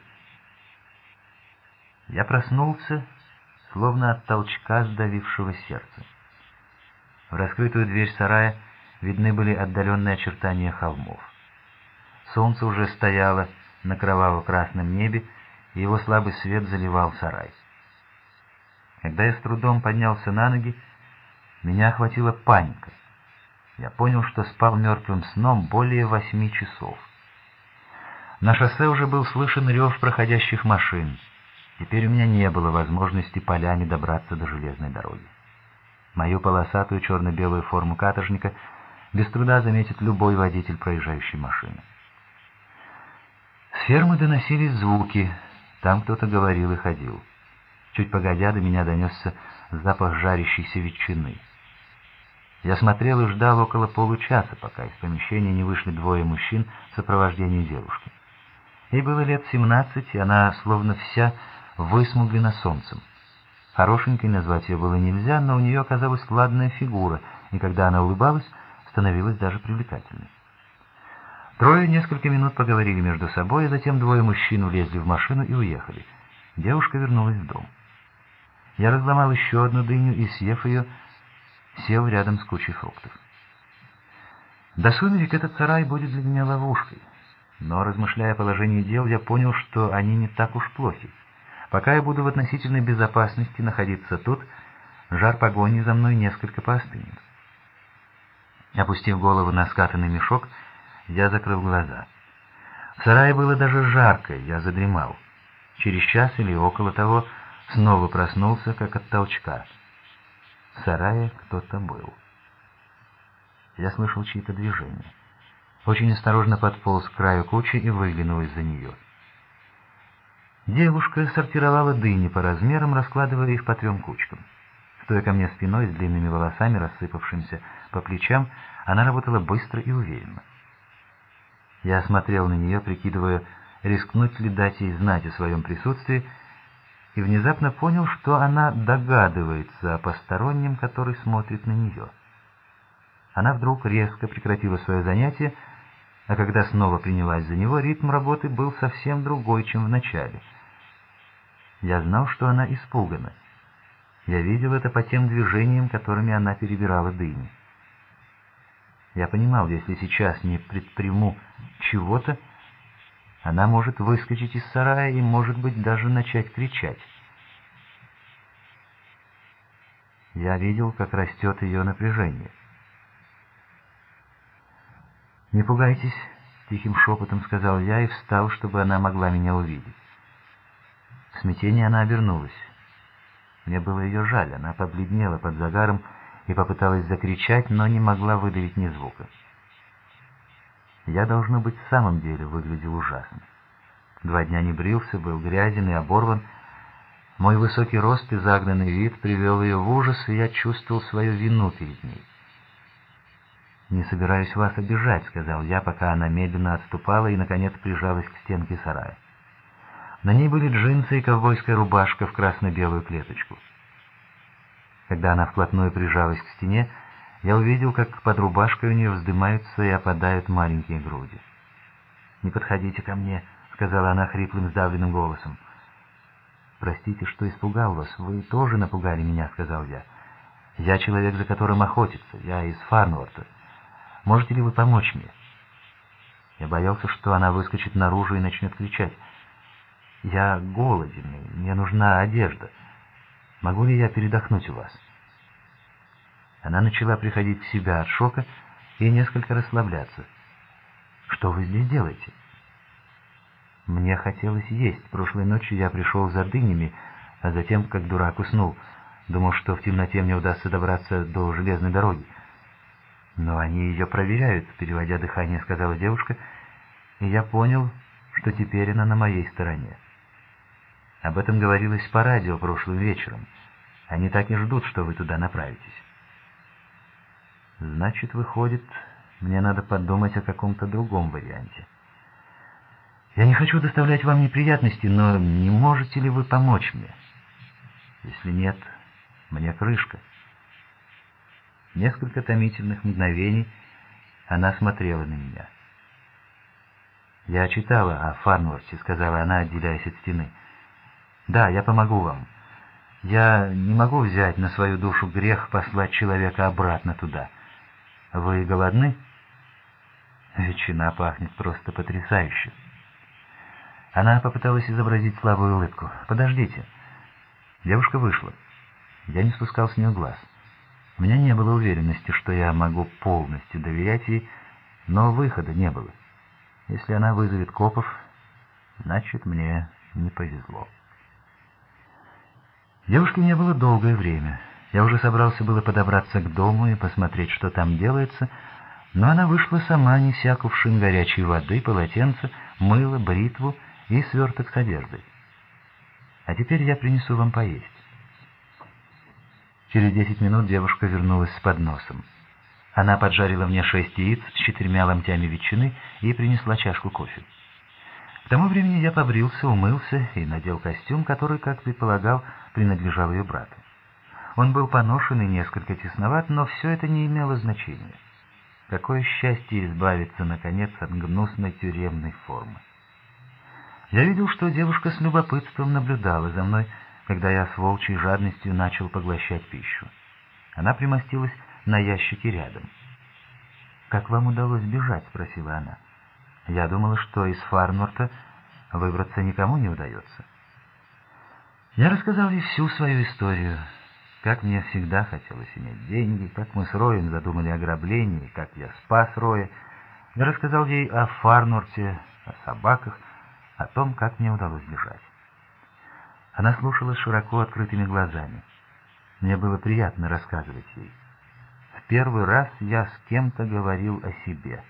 S1: Я проснулся, словно от толчка сдавившего сердце. В раскрытую дверь сарая видны были отдаленные очертания холмов. Солнце уже стояло на кроваво-красном небе, и его слабый свет заливал сарай. Когда я с трудом поднялся на ноги, меня охватила паника. Я понял, что спал мертвым сном более 8 часов. На шоссе уже был слышен рев проходящих машин. Теперь у меня не было возможности полями добраться до железной дороги. Мою полосатую черно-белую форму каторжника без труда заметит любой водитель проезжающей машины. С фермы доносились звуки, там кто-то говорил и ходил. Чуть погодя до меня донесся запах жарящейся ветчины. Я смотрел и ждал около получаса, пока из помещения не вышли 2 мужчин в сопровождении девушки. Ей было лет 17, и она словно вся высмуглена солнцем. Хорошенькой назвать ее было нельзя, но у нее оказалась ладная фигура, и когда она улыбалась, становилась даже привлекательной. Трое несколько минут поговорили между собой, а затем двое мужчин влезли в машину и уехали. Девушка вернулась в дом. Я разломал еще одну дыню и, съев ее, сел рядом с кучей фруктов. До сумерек этот сарай будет для меня ловушкой, но, размышляя о положении дел, я понял, что они не так уж плохи. Пока я буду в относительной безопасности находиться тут, жар погони за мной несколько поостынет. Опустив голову на скатанный мешок, я закрыл глаза. В сарае было даже жарко, я задремал. Через час или около того снова проснулся, как от толчка. В сарае кто-то был. Я слышал чьи-то движения. Очень осторожно подполз к краю кучи и выглянул из-за нее. Девушка сортировала дыни по размерам, раскладывая их по 3 кучкам. Стоя ко мне спиной, с длинными волосами, рассыпавшимися по плечам, она работала быстро и уверенно. Я смотрел на нее, прикидывая, рискнуть ли дать ей знать о своем присутствии, и внезапно понял, что она догадывается о постороннем, который смотрит на нее. Она вдруг резко прекратила свое занятие, а когда снова принялась за него, ритм работы был совсем другой, чем в начале. Я знал, что она испугана. Я видел это по тем движениям, которыми она перебирала дыни. Я понимал, если сейчас не предприму чего-то, она может выскочить из сарая и, может быть, даже начать кричать. Я видел, как растет ее напряжение. «Не пугайтесь», — тихим шепотом сказал я и встал, чтобы она могла меня увидеть. В смятении она обернулась. Мне было ее жаль, она побледнела под загаром и попыталась закричать, но не могла выдавить ни звука. Я, должно быть, в самом деле выглядел ужасно. 2 дня не брился, был грязен и оборван. Мой высокий рост и загнанный вид привел ее в ужас, и я чувствовал свою вину перед ней. «Не собираюсь вас обижать», — сказал я, пока она медленно отступала и, наконец, прижалась к стенке сарая. На ней были джинсы и ковбойская рубашка в красно-белую клеточку. Когда она вплотную прижалась к стене, я увидел, как под рубашкой у нее вздымаются и опадают маленькие груди. «Не подходите ко мне», — сказала она хриплым, сдавленным голосом. «Простите, что испугал вас. Вы тоже напугали меня», — сказал я. «Я человек, за которым охотится. Я из Фарнворта. Можете ли вы помочь мне?» Я боялся, что она выскочит наружу и начнет кричать. «Я голоден, и мне нужна одежда. Могу ли я передохнуть у вас?» Она начала приходить в себя от шока и несколько расслабляться. «Что вы здесь делаете?» «Мне хотелось есть. Прошлой ночью я пришел за дынями, а затем, как дурак, уснул. Думал, что в темноте мне удастся добраться до железной дороги. Но они ее проверяют», — переводя дыхание, сказала девушка, и я понял, что теперь она на моей стороне. Об этом говорилось по радио прошлым вечером. Они так и ждут, что вы туда направитесь. Значит, выходит, мне надо подумать о каком-то другом варианте. Я не хочу доставлять вам неприятности, но не можете ли вы помочь мне? Если нет, мне крышка. Несколько томительных мгновений она смотрела на меня. «Я читала о Фарнворте», — сказала она, отделяясь от стены. «Да, я помогу вам. Я не могу взять на свою душу грех послать человека обратно туда. Вы голодны?» «Ветчина пахнет просто потрясающе». Она попыталась изобразить слабую улыбку. «Подождите». Девушка вышла. Я не спускал с нее глаз. У меня не было уверенности, что я могу полностью доверять ей, но выхода не было. Если она вызовет копов, значит, мне не повезло. Девушки не было долгое время. Я уже собрался было подобраться к дому и посмотреть, что там делается, но она вышла сама, неся кувшин горячей воды, полотенце, мыло, бритву и сверток с одеждой. «А теперь я принесу вам поесть». Через 10 минут девушка вернулась с подносом. Она поджарила мне 6 яиц с 4 ломтями ветчины и принесла чашку кофе. К тому времени я побрился, умылся и надел костюм, который, как предполагал, принадлежал ее брату. Он был поношен и несколько тесноват, но все это не имело значения. Какое счастье избавиться, наконец, от гнусной тюремной формы. Я видел, что девушка с любопытством наблюдала за мной, когда я с волчьей жадностью начал поглощать пищу. Она примостилась на ящике рядом. «Как вам удалось бежать?» — спросила она. «Я думала, что из Фарнворта выбраться никому не удается». Я рассказал ей всю свою историю, как мне всегда хотелось иметь деньги, как мы с Роем задумали ограбление, как я спас Роя. Я рассказал ей о Фарнворте, о собаках, о том, как мне удалось бежать. Она слушала с широко открытыми глазами. Мне было приятно рассказывать ей. В первый раз я с кем-то говорил о себе.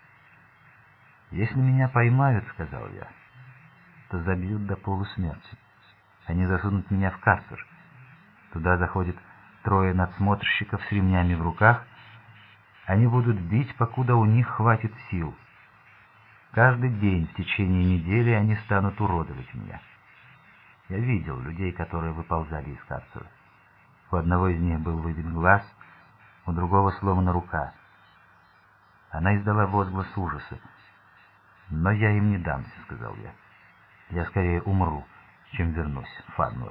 S1: «Если меня поймают, — сказал я, — то забьют до полусмерти. Они засунут меня в карцер. Туда заходят 3 надсмотрщиков с ремнями в руках. Они будут бить, покуда у них хватит сил. Каждый день в течение недели они станут уродовать меня. Я видел людей, которые выползали из карцера. У одного из них был выбит глаз, у другого сломана рука. Она издала возглас ужаса. «Но я им не дамся», — сказал я. «Я скорее умру, чем вернусь в Фарнворт».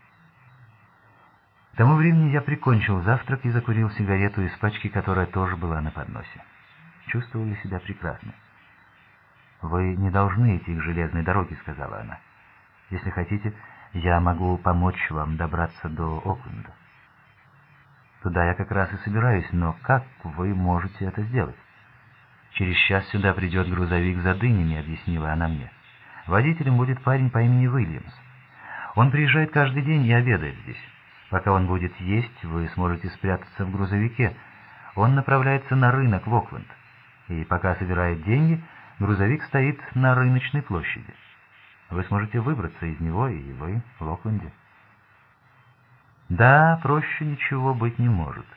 S1: К тому времени я прикончил завтрак и закурил сигарету из пачки, которая тоже была на подносе. Чувствовал я себя прекрасно. «Вы не должны идти к железной дороге», — сказала она. «Если хотите, я могу помочь вам добраться до Окленда». «Туда я как раз и собираюсь, но как вы можете это сделать?» «Через час сюда придет грузовик за дынями», — объяснила она мне. «Водителем будет парень по имени Уильямс. Он приезжает каждый день и обедает здесь. Пока он будет есть, вы сможете спрятаться в грузовике. Он направляется на рынок в Окленд. И пока собирает деньги, грузовик стоит на рыночной площади. Вы сможете выбраться из него, и вы в Окленде». Да, проще ничего быть не может.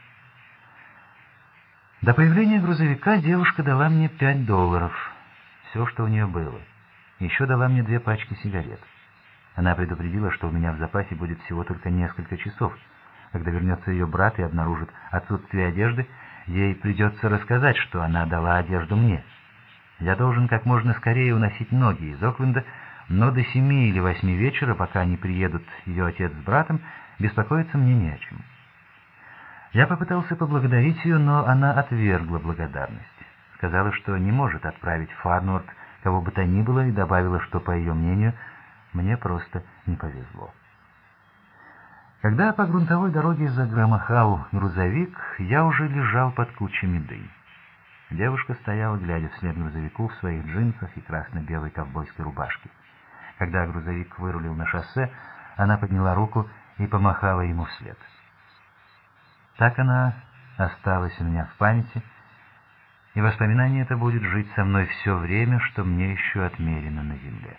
S1: До появления грузовика девушка дала мне $5. Все, что у нее было. Еще дала мне 2 пачки сигарет. Она предупредила, что у меня в запасе будет всего только несколько часов. Когда вернется ее брат и обнаружит отсутствие одежды, ей придется рассказать, что она дала одежду мне. Я должен как можно скорее уносить ноги из Окленда, но до 7 или 8 вечера, пока не приедут ее отец с братом, беспокоиться мне не о чем. Я попытался поблагодарить ее, но она отвергла благодарность. Сказала, что не может отправить в Фарнворт кого бы то ни было, и добавила, что, по ее мнению, мне просто не повезло. Когда по грунтовой дороге загромыхал грузовик, я уже лежал под кучами дынь. Девушка стояла, глядя вслед грузовику в своих джинсах и красно-белой ковбойской рубашке. Когда грузовик вырулил на шоссе, она подняла руку и помахала ему вслед. Так она осталась у меня в памяти, и воспоминание это будет жить со мной все время, что мне еще отмерено на земле.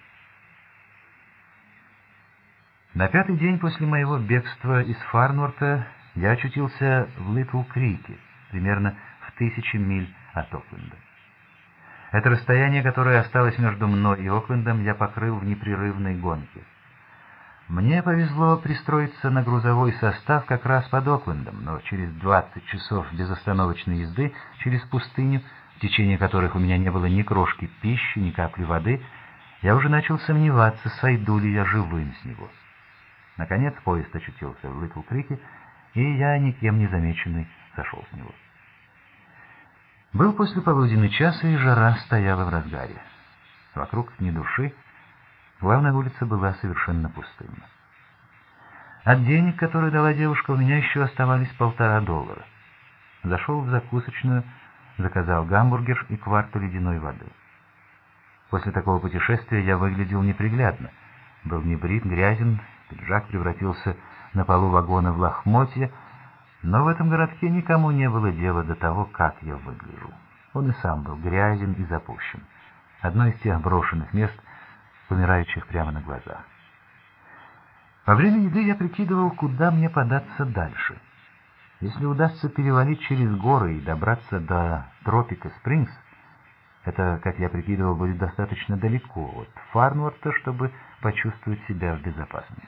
S1: На 5-й день после моего бегства из Фарнворта я очутился в Литл-Крике, примерно в 1000 миль от Окленда. Это расстояние, которое осталось между мной и Оклендом, я покрыл в непрерывной гонке. Мне повезло пристроиться на грузовой состав как раз под Оклендом, но через 20 часов безостановочной езды через пустыню, в течение которых у меня не было ни крошки пищи, ни капли воды, я уже начал сомневаться, сойду ли я живым с него. Наконец поезд очутился в Литл-Крике, и я, никем не замеченный, сошел с него. Был послеполуденный час, и жара стояла в разгаре. Вокруг ни души, главная улица была совершенно пустынна. От денег, которые дала девушка, у меня еще оставались $1,5. Зашел в закусочную, заказал гамбургер и кварту ледяной воды. После такого путешествия я выглядел неприглядно. Был небрит, грязен, пиджак превратился на полу вагона в лохмотья, но в этом городке никому не было дела до того, как я выгляжу. Он и сам был грязен и запущен. Одно из тех брошенных мест, умирающих прямо на глазах. Во время еды я прикидывал, куда мне податься дальше. Если удастся перевалить через горы и добраться до Тропика Спрингс, это, как я прикидывал, будет достаточно далеко от Фарнворта, чтобы почувствовать себя в безопасности.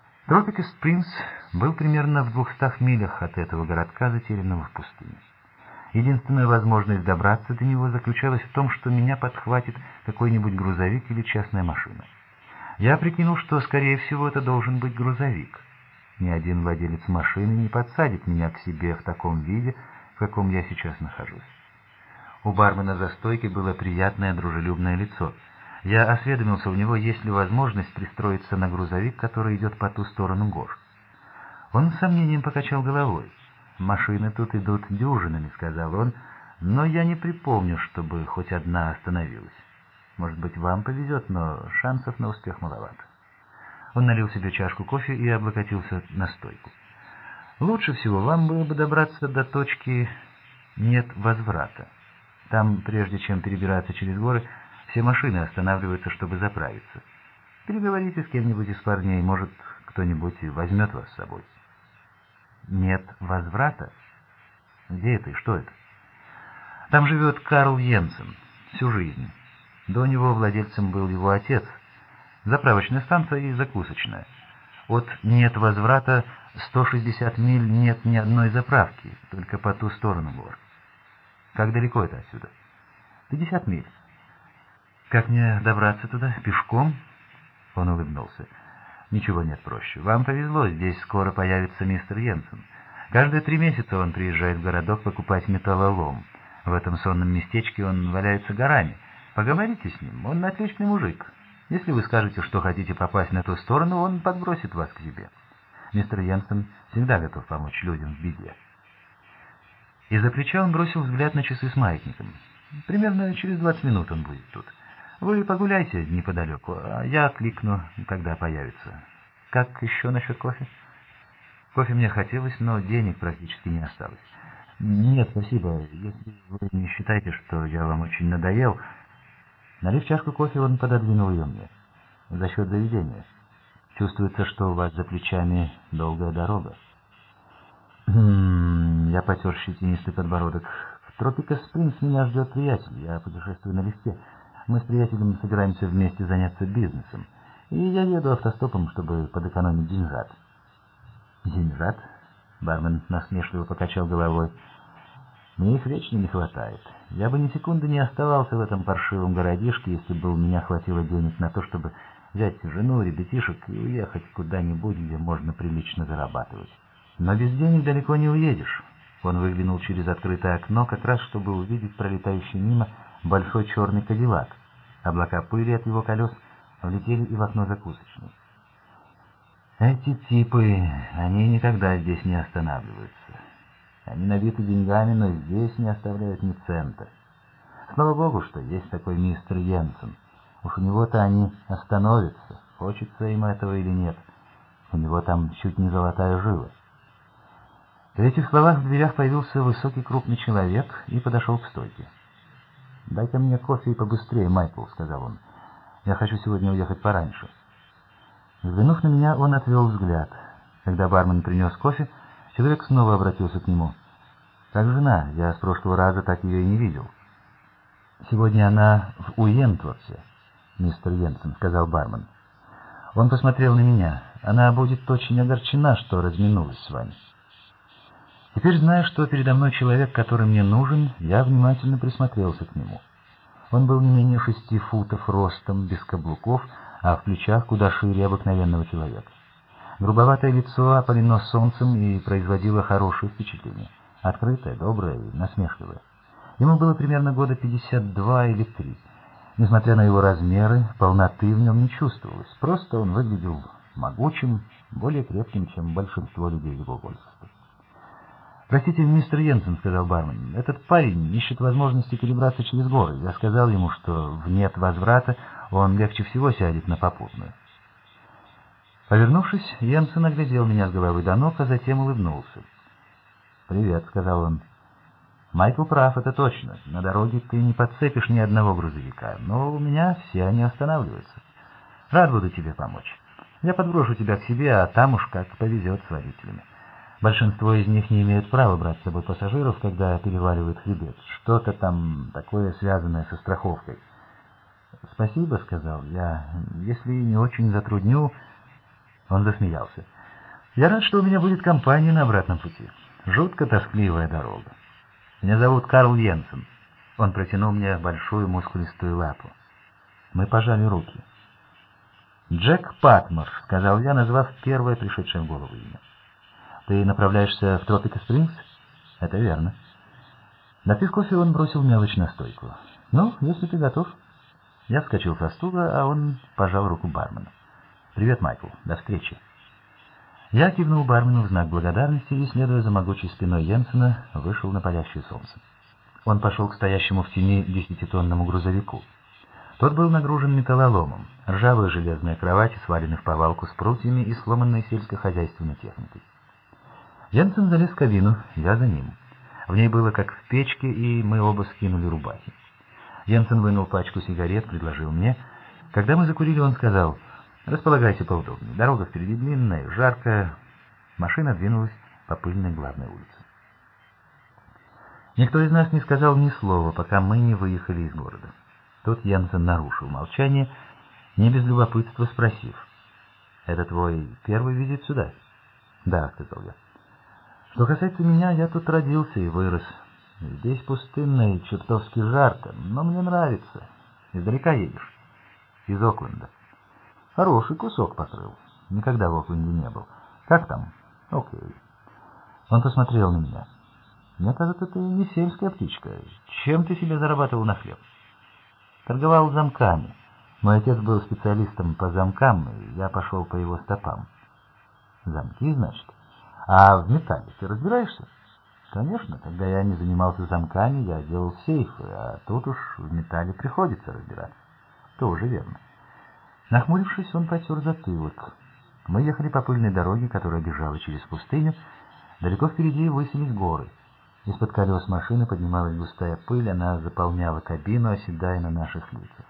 S1: Тропика Спрингс был примерно в 200 милях от этого городка, затерянного в пустыне. Единственная возможность добраться до него заключалась в том, что меня подхватит какой-нибудь грузовик или частная машина. Я прикинул, что, скорее всего, это должен быть грузовик. Ни один владелец машины не подсадит меня к себе в таком виде, в каком я сейчас нахожусь. У бармена за стойкой было приятное дружелюбное лицо. Я осведомился у него, есть ли возможность пристроиться на грузовик, который идет по ту сторону гор. Он с сомнением покачал головой. «Машины тут идут дюжинами», — сказал он, — «но я не припомню, чтобы хоть одна остановилась. Может быть, вам повезет, но шансов на успех маловато». Он налил себе чашку кофе и облокотился на стойку. «Лучше всего вам было бы добраться до точки «нет возврата». Там, прежде чем перебираться через горы, все машины останавливаются, чтобы заправиться. Переговорите с кем-нибудь из парней, может, кто-нибудь и возьмет вас с собой». «Нет возврата? Где это и что это?» «Там живет Карл Йенсен всю жизнь. До него владельцем был его отец. Заправочная станция и закусочная. От «нет возврата» 160 миль нет ни одной заправки, только по ту сторону гор». «Как далеко это отсюда?» 50 миль. «Как мне добраться туда? Пешком?» Он улыбнулся. «Ничего нет проще. Вам повезло, здесь скоро появится мистер Йенсен. Каждые 3 месяца он приезжает в городок покупать металлолом. В этом сонном местечке он валяется горами. Поговорите с ним, он отличный мужик. Если вы скажете, что хотите попасть на ту сторону, он подбросит вас к себе. Мистер Йенсен всегда готов помочь людям в беде». Из-за плеча он бросил взгляд на часы с маятником. «Примерно через 20 минут он будет тут. Вы погуляйте неподалеку, а я кликну, когда появится. Как еще насчет кофе?» Кофе мне хотелось, но денег практически не осталось. «Нет, спасибо. Если вы не считаете, что я вам очень надоел...» Налив чашку кофе, он пододвинул ее мне. «За счет заведения. Чувствуется, что у вас за плечами долгая дорога». Я потер щетинистый подбородок. «В Тропикас Спрингс меня ждет приятель. Я путешествую на лифте. Мы с приятелем собираемся вместе заняться бизнесом. И я еду автостопом, чтобы подэкономить деньжат». «Деньжат?» — бармен насмешливо покачал головой. «Мне их вечно не хватает. Я бы ни секунды не оставался в этом паршивом городишке, если бы у меня хватило денег на то, чтобы взять жену, ребятишек и уехать куда-нибудь, где можно прилично зарабатывать. Но без денег далеко не уедешь». Он выглянул через открытое окно, как раз чтобы увидеть пролетающий мимо большой черный кадиллак. Облака пыли от его колес влетели и в окно закусочной. «Эти типы, они никогда здесь не останавливаются. Они набиты деньгами, но здесь не оставляют ни цента. Слава богу, что есть такой мистер Йенсен. Уж у него-то они остановятся, хочется им этого или нет. У него там чуть не золотая жила». При этих словах в дверях появился высокий крупный человек и подошел к стойке. «Дай-ка мне кофе и побыстрее, Майкл», — сказал он. «Я хочу сегодня уехать пораньше». Взглянув на меня, он отвел взгляд. Когда бармен принес кофе, человек снова обратился к нему. «Как жена? Я с прошлого раза так ее и не видел». «Сегодня она в Уентворсе, мистер Йенсен», — сказал бармен. Он посмотрел на меня. «Она будет очень огорчена, что разминулась с вами». Теперь, зная, что передо мной человек, который мне нужен, я внимательно присмотрелся к нему. Он был не менее 6 футов ростом, без каблуков, а в плечах куда шире обыкновенного человека. Грубоватое лицо опалено солнцем и производило хорошее впечатление. Открытое, доброе и насмешливое. Ему было примерно года 52 или 3. Несмотря на его размеры, полноты в нем не чувствовалось. Просто он выглядел могучим, более крепким, чем большинство людей его возраста. «Простите, мистер Йенсен», — сказал бармен, — «этот парень ищет возможности перебраться через горы. Я сказал ему, что в «нет возврата» он легче всего сядет на попутную». Повернувшись, Йенсен оглядел меня с головы до ног, а затем улыбнулся. «Привет», — сказал он. «Майкл прав, это точно. На дороге ты не подцепишь ни одного грузовика, но у меня все они останавливаются. Рад буду тебе помочь. Я подброшу тебя к себе, а там уж как повезет с водителями. Большинство из них не имеют права брать с собой пассажиров, когда переваливают хребет. Что-то там такое, связанное со страховкой». «Спасибо», — сказал я. «Если не очень затрудню...» Он засмеялся. «Я рад, что у меня будет компания на обратном пути. Жутко тоскливая дорога». Меня зовут Карл Йенсен». Он протянул мне большую мускулистую лапу. Мы пожали руки. «Джек Патмор», — сказал я, назвав первое пришедшее в голову имя. «Ты направляешься в Тропико-Спрингс?» «Это верно». Допив кофе, он бросил мелочь на стойку. «Ну, если ты готов». Я вскочил со стула, а он пожал руку бармена. «Привет, Майкл. До встречи». Я кивнул бармену в знак благодарности и, следуя за могучей спиной Йенсена, вышел на палящее солнце. Он пошел к стоящему в тени 10-тонному грузовику. Тот был нагружен металлоломом, ржавая железная кровать, свалены в повалку с прутьями и сломанной сельскохозяйственной техникой. Йенсен залез в кабину, я за ним. В ней было как в печке, и мы оба скинули рубахи. Йенсен вынул пачку сигарет, предложил мне. Когда мы закурили, он сказал: «Располагайся поудобнее. Дорога впереди длинная, жаркая». Машина двинулась по пыльной главной улице. Никто из нас не сказал ни слова, пока мы не выехали из города. Тут Йенсен нарушил молчание, не без любопытства спросив: «Это твой первый визит сюда?» «Да», — сказал я. «Что касается меня, я тут родился и вырос. Здесь пустынно и чертовски жарко, но мне нравится. Издалека едешь?» «Из Окленда». «Хороший кусок покрыл. Никогда в Окленде не был. Как там?» «Окей». Он посмотрел на меня. «Мне кажется, ты не сельская птичка. Чем ты себе зарабатывал на хлеб?» «Торговал замками. Мой отец был специалистом по замкам, и я пошел по его стопам». «Замки, значит? А в металле ты разбираешься?» «Конечно. Когда я не занимался замками, я делал сейфы, а тут уж в металле приходится разбираться». «Тоже верно». Нахмурившись, он потер затылок. Мы ехали по пыльной дороге, которая бежала через пустыню. Далеко впереди высились горы. Из-под колес машины поднималась густая пыль, она заполняла кабину, оседая на наших лицах.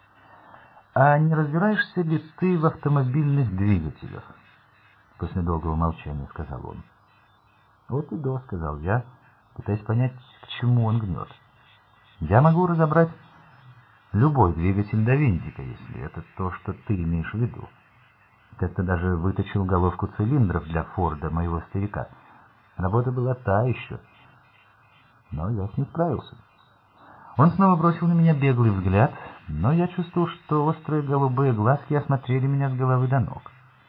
S1: «А не разбираешься ли ты в автомобильных двигателях?» После долгого молчания сказал он. «Вот и да», — сказал я, пытаясь понять, к чему он гнет. «Я могу разобрать любой двигатель до винтика, если это то, что ты имеешь в виду. Как-то даже выточил головку цилиндров для Форда, моего старика. Работа была та еще, но я с ней справился». Он снова бросил на меня беглый взгляд, но я чувствовал, что острые голубые глазки осмотрели меня с головы до ног.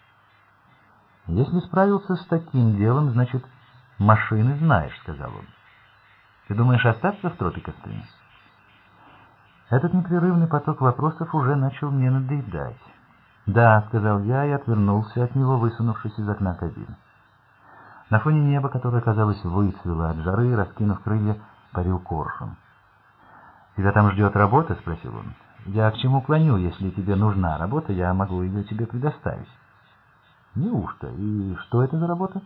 S1: «Если справился с таким делом, значит, машины знаешь», — сказал он. «Ты думаешь остаться в Тропико-Спрингс?» Этот непрерывный поток вопросов уже начал мне надоедать. «Да», — сказал я и отвернулся от него, высунувшись из окна кабины. На фоне неба, которое, казалось, выцвело от жары, раскинув крылья, парил коршун. «Тебя там ждет работа?» — спросил он. «Я к чему клоню? Если тебе нужна работа, я могу ее тебе предоставить». «Неужто? И что это за работа?»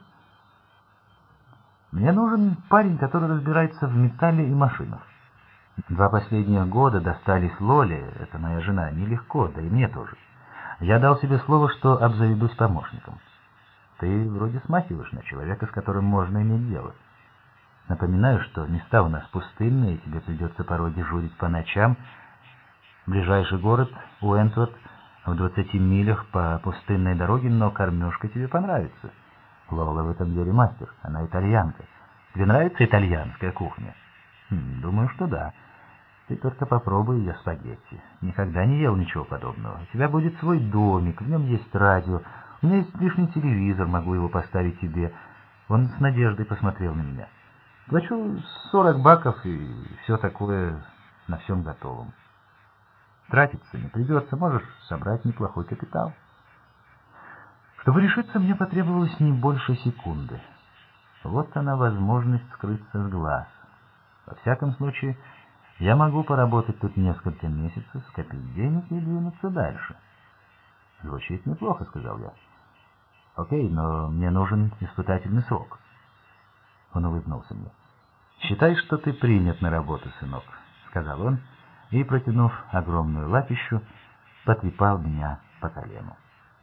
S1: «Мне нужен парень, который разбирается в металле и машинах. 2 последних года достались Лоле, это моя жена, нелегко, да и мне тоже. Я дал себе слово, что обзаведусь помощником. Ты вроде смахиваешь на человека, с которым можно иметь дело. Напоминаю, что места у нас пустынные, и тебе придется порой дежурить по ночам. Ближайший город — Уэнтворт, в 20 милях по пустынной дороге, но кормежка тебе понравится. Лола в этом деле мастер, она итальянка. Тебе нравится итальянская кухня?» «Думаю, что да. Ты только попробуй ее спагетти. Никогда не ел ничего подобного. У тебя будет свой домик, в нем есть радио. У меня есть лишний телевизор, могу его поставить тебе». Он с надеждой посмотрел на меня. «Плачу $40 и все такое, на всем готовом. Тратиться не придется, можешь собрать неплохой капитал». Чтобы решиться, мне потребовалось не больше секунды. Вот она, возможность скрыться с глаз. Во всяком случае, я могу поработать тут несколько месяцев, скопить денег и двинуться дальше. «Звучит неплохо», — сказал я. «Окей, но мне нужен испытательный срок». Он улыбнулся мне. «Считай, что ты принят на работу, сынок», — сказал он, и, протянув огромную лапищу, потрепал меня по колену.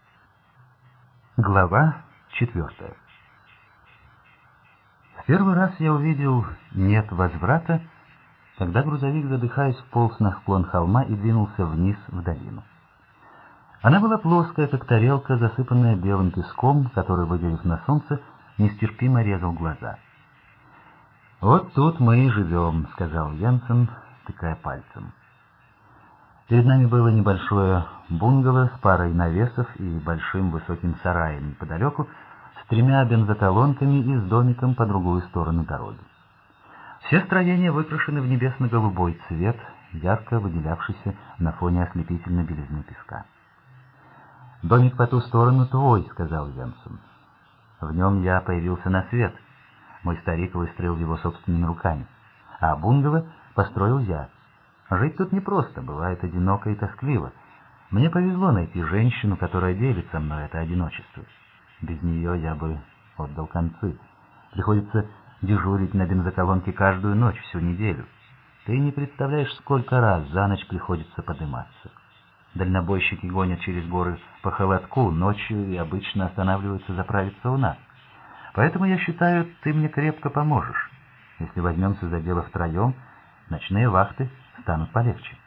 S1: Глава 4. В первый раз я увидел «нет возврата», когда грузовик, задыхаясь, вполз на склон холма и двинулся вниз в долину. Она была плоская, как тарелка, засыпанная белым песком, который, выделив на солнце, нестерпимо резал глаза. «Вот тут мы и живем», — сказал Йенсен, тыкая пальцем. Перед нами было небольшое бунгало с парой навесов и большим высоким сараем неподалеку, с 3 бензоколонками и с домиком по другую сторону дороги. Все строения выкрашены в небесно-голубой цвет, ярко выделявшийся на фоне ослепительной белизны песка. «Домик по ту сторону твой», — сказал Йенсен. «В нем я появился на свет. Мой старик выстроил его собственными руками, а бунгало построил я. Жить тут непросто, бывает одиноко и тоскливо. Мне повезло найти женщину, которая делит со мной это одиночество. Без нее я бы отдал концы. Приходится дежурить на бензоколонке каждую ночь, всю неделю. Ты не представляешь, сколько раз за ночь приходится подниматься. Дальнобойщики гонят через горы по холодку, ночью и обычно останавливаются заправиться у нас. Поэтому, я считаю, ты мне крепко поможешь. Если возьмемся за дело втроем, ночные вахты станут полегче».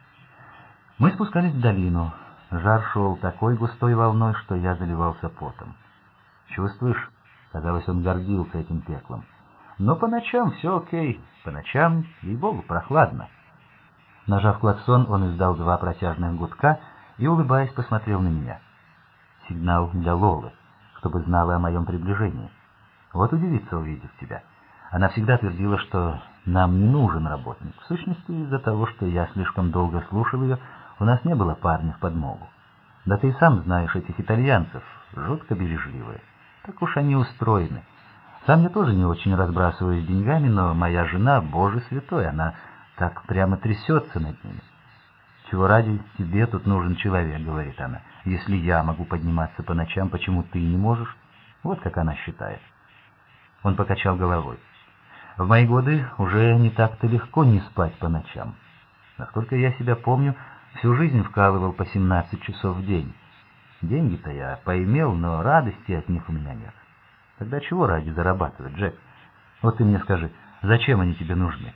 S1: Мы спускались в долину. Жар шел такой густой волной, что я заливался потом. «Чувствуешь?» — казалось, он гордился этим пеклом. «Но по ночам все окей. По ночам, ей-богу, прохладно». Нажав клаксон, он издал 2 протяжных гудка и, улыбаясь, посмотрел на меня. Сигнал для Лолы, чтобы знала о моем приближении. Вот удивится, увидев тебя. Она всегда твердила, что нам не нужен работник. В сущности, из-за того, что я слишком долго слушал ее, у нас не было парня в подмогу. Да ты и сам знаешь этих итальянцев, жутко бережливые. Так уж они устроены. Сам я тоже не очень разбрасываюсь деньгами, но моя жена, Боже святой, она так прямо трясется над ними. «Чего ради тебе тут нужен человек», — говорит она. «Если я могу подниматься по ночам, почему ты не можешь?» Вот как она считает. Он покачал головой. «В мои годы уже не так-то легко не спать по ночам. Насколько я себя помню, всю жизнь вкалывал по 17 часов в день. Деньги-то я поимел, но радости от них у меня нет. Тогда чего ради зарабатывать, Джек? Вот ты мне скажи, зачем они тебе нужны?»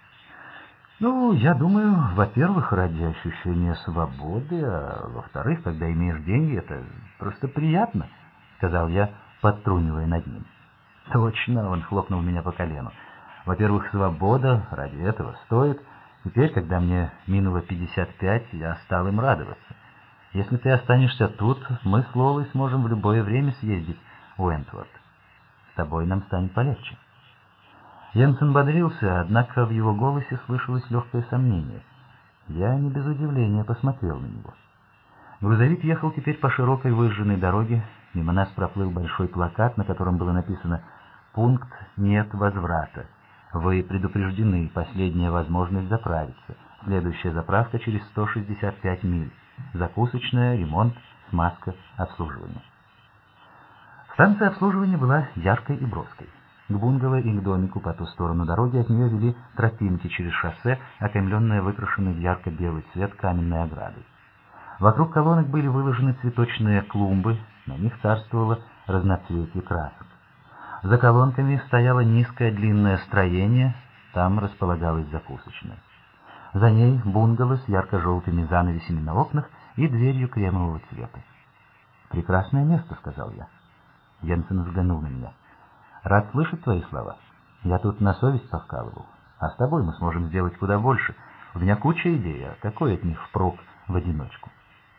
S1: «Ну, я думаю, во-первых, ради ощущения свободы, а во-вторых, когда имеешь деньги, это просто приятно», — сказал я, подтрунивая над ним. «Точно», — он хлопнул меня по колену. «Во-первых, свобода ради этого стоит. Теперь, когда мне минуло 55, я стал им радоваться. Если ты останешься тут, мы с Лолой сможем в любое время съездить в Уэнтворд. С тобой нам станет полегче». Йенсен бодрился, однако в его голосе слышалось легкое сомнение. Я не без удивления посмотрел на него. Грузовик ехал теперь по широкой выжженной дороге. Мимо нас проплыл большой плакат, на котором было написано «Пункт нет возврата. Вы предупреждены, последняя возможность заправиться. Следующая заправка через 165 миль. Закусочная, ремонт, смазка, обслуживание». Станция обслуживания была яркой и броской. К бунгало и к домику по ту сторону дороги от нее вели тропинки через шоссе, окаймленные выкрашенной в ярко-белый цвет каменной оградой. Вокруг колонок были выложены цветочные клумбы, на них царствовало разноцветие красок. За колонками стояло низкое длинное строение, там располагалась закусочная. За ней бунгало с ярко-желтыми занавесями на окнах и дверью кремового цвета. «Прекрасное место», — сказал я. Йенсен взглянул на меня. «Рад слышать твои слова. Я тут на совесть повкалывал. А с тобой мы сможем сделать куда больше. У меня куча идей, а какой от них впрок в одиночку?»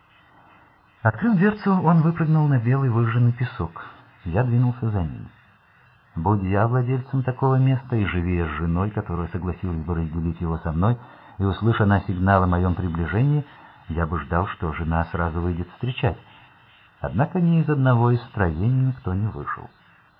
S1: Открыв дверцу, он выпрыгнул на белый выжженный песок. Я двинулся за ним. Будь я владельцем такого места и живи с женой, которая согласилась бы разделить его со мной, и, услыша на сигнал о моем приближении, я бы ждал, что жена сразу выйдет встречать. Однако ни из одного из строений никто не вышел.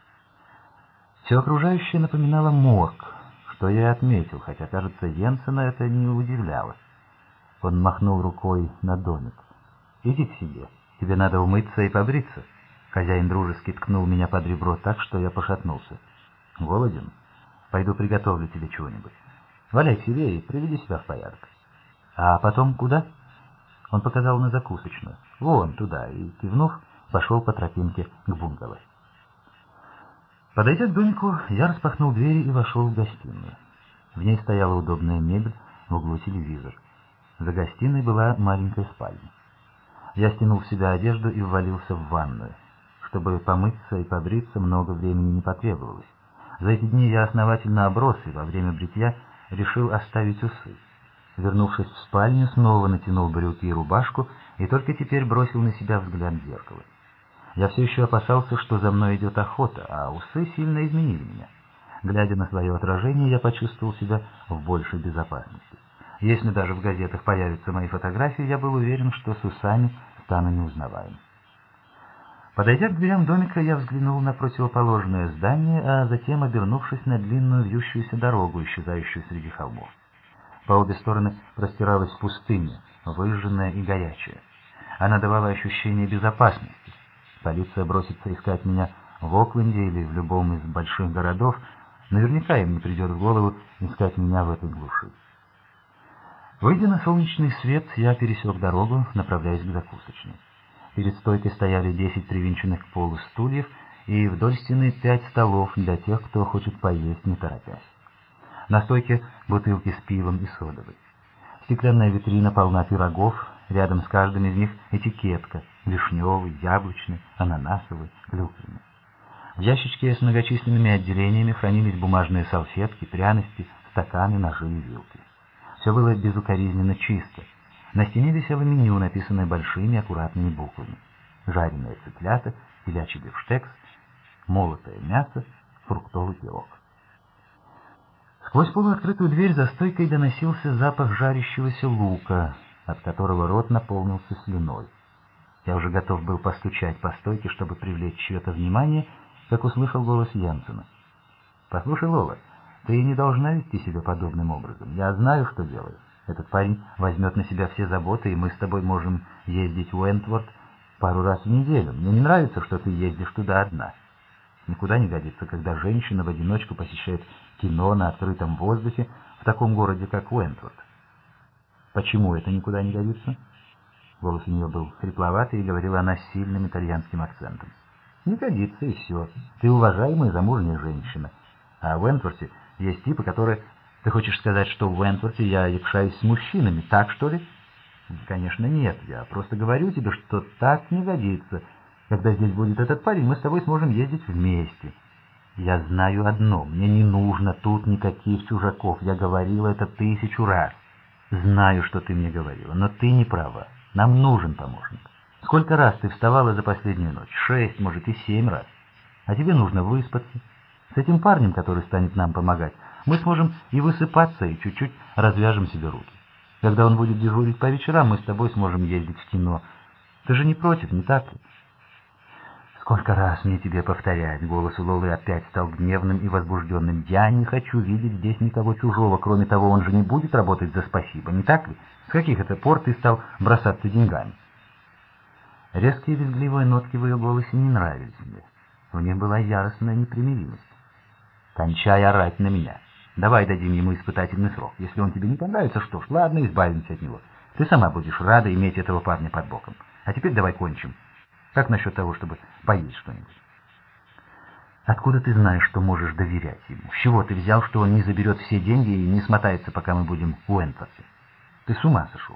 S1: Все окружающее напоминало морг, что я и отметил, хотя, кажется, Йенсена это не удивляло. Он махнул рукой на домик. «Иди к себе, тебе надо умыться и побриться». Хозяин дружески ткнул меня под ребро так, что я пошатнулся. «Голоден? Пойду приготовлю тебе чего-нибудь. Валяй к себе и приведи себя в порядок». «А потом куда?» Он показал на закусочную. «Вон туда», и, кивнув, пошел по тропинке к бунгало. Подойдя к домику, я распахнул двери и вошел в гостиную. В ней стояла удобная мебель, в углу телевизор. За гостиной была маленькая спальня. Я стянул с себя одежду и ввалился в ванную. Чтобы помыться и побриться, много времени не потребовалось. За эти дни я основательно оброс и во время бритья решил оставить усы. Вернувшись в спальню, снова натянул брюки и рубашку и только теперь бросил на себя взгляд в зеркало. Я все еще опасался, что за мной идет охота, а усы сильно изменили меня. Глядя на свое отражение, я почувствовал себя в большей безопасности. Если даже в газетах появятся мои фотографии, я был уверен, что с усами стану неузнаваем. Подойдя к дверям домика, я взглянул на противоположное здание, а затем, обернувшись на длинную вьющуюся дорогу, исчезающую среди холмов. По обе стороны простиралась пустыня, выжженная и горячая. Она давала ощущение безопасности. Полиция бросится искать меня в Окленде или в любом из больших городов. Наверняка им не придет в голову искать меня в этой глуши. Выйдя на солнечный свет, я пересек дорогу, направляясь к закусочной. Перед стойкой стояли 10 привинченных к полу стульев и вдоль стены 5 столов для тех, кто хочет поесть, не торопясь. На стойке бутылки с пивом и содовой. Стеклянная витрина полна пирогов, рядом с каждым из них этикетка — вишневый, яблочный, ананасовый, клюквенный. В ящичке с многочисленными отделениями хранились бумажные салфетки, пряности, стаканы, ножи и вилки. Все было безукоризненно чисто. На стене висело меню, написанное большими аккуратными буквами. Жареные цыплята, телячий бифштекс, молотое мясо, фруктовый пирог. Сквозь полуоткрытую дверь за стойкой доносился запах жарящегося лука, от которого рот наполнился слюной. Я уже готов был постучать по стойке, чтобы привлечь чье-то внимание, как услышал голос Янсена. «Послушай, Лола, ты не должна вести себя подобным образом. Я знаю, что делаю. Этот парень возьмет на себя все заботы, и мы с тобой можем ездить в Уэнтворд пару раз в неделю. Мне не нравится, что ты ездишь туда одна. Никуда не годится, когда женщина в одиночку посещает кино на открытом воздухе в таком городе, как Уэнтворд». «Почему это никуда не годится?» Голос у нее был хрипловатый, и говорила она с сильным итальянским акцентом. «Не годится, и все. Ты уважаемая замужняя женщина. А в Уэнтворте есть типы, которые... Ты хочешь сказать, что в Уэнтворте я якшаюсь с мужчинами, так что ли?» «Конечно нет. Я просто говорю тебе, что так не годится. Когда здесь будет этот парень, мы с тобой сможем ездить вместе». «Я знаю одно. Мне не нужно тут никаких чужаков. Я говорила это 1000 раз. Знаю, что ты мне говорила, но ты не права. Нам нужен помощник. Сколько раз ты вставала за последнюю ночь? 6, может, и 7 раз. А тебе нужно выспаться. С этим парнем, который станет нам помогать, мы сможем и высыпаться, и чуть-чуть развяжем себе руки. Когда он будет дежурить по вечерам, мы с тобой сможем ездить в кино. Ты же не против, не так ли?» «Сколько раз мне тебе повторять?» Голос у Лолы опять стал гневным и возбужденным. «Я не хочу видеть здесь никого чужого. Кроме того, он же не будет работать за спасибо, не так ли? С каких это пор ты стал бросаться деньгами?» Резкие визгливые нотки в ее голосе не нравились мне. В них была яростная непримиримость. «Кончай орать на меня. Давай дадим ему испытательный срок. Если он тебе не понравится, что ж, ладно, избавимся от него. Ты сама будешь рада иметь этого парня под боком. А теперь давай кончим. Как насчет того, чтобы поесть что-нибудь?» «Откуда ты знаешь, что можешь доверять ему? С чего ты взял, что он не заберет все деньги и не смотается, пока мы будем в Уэнтворте? Ты с ума сошел?»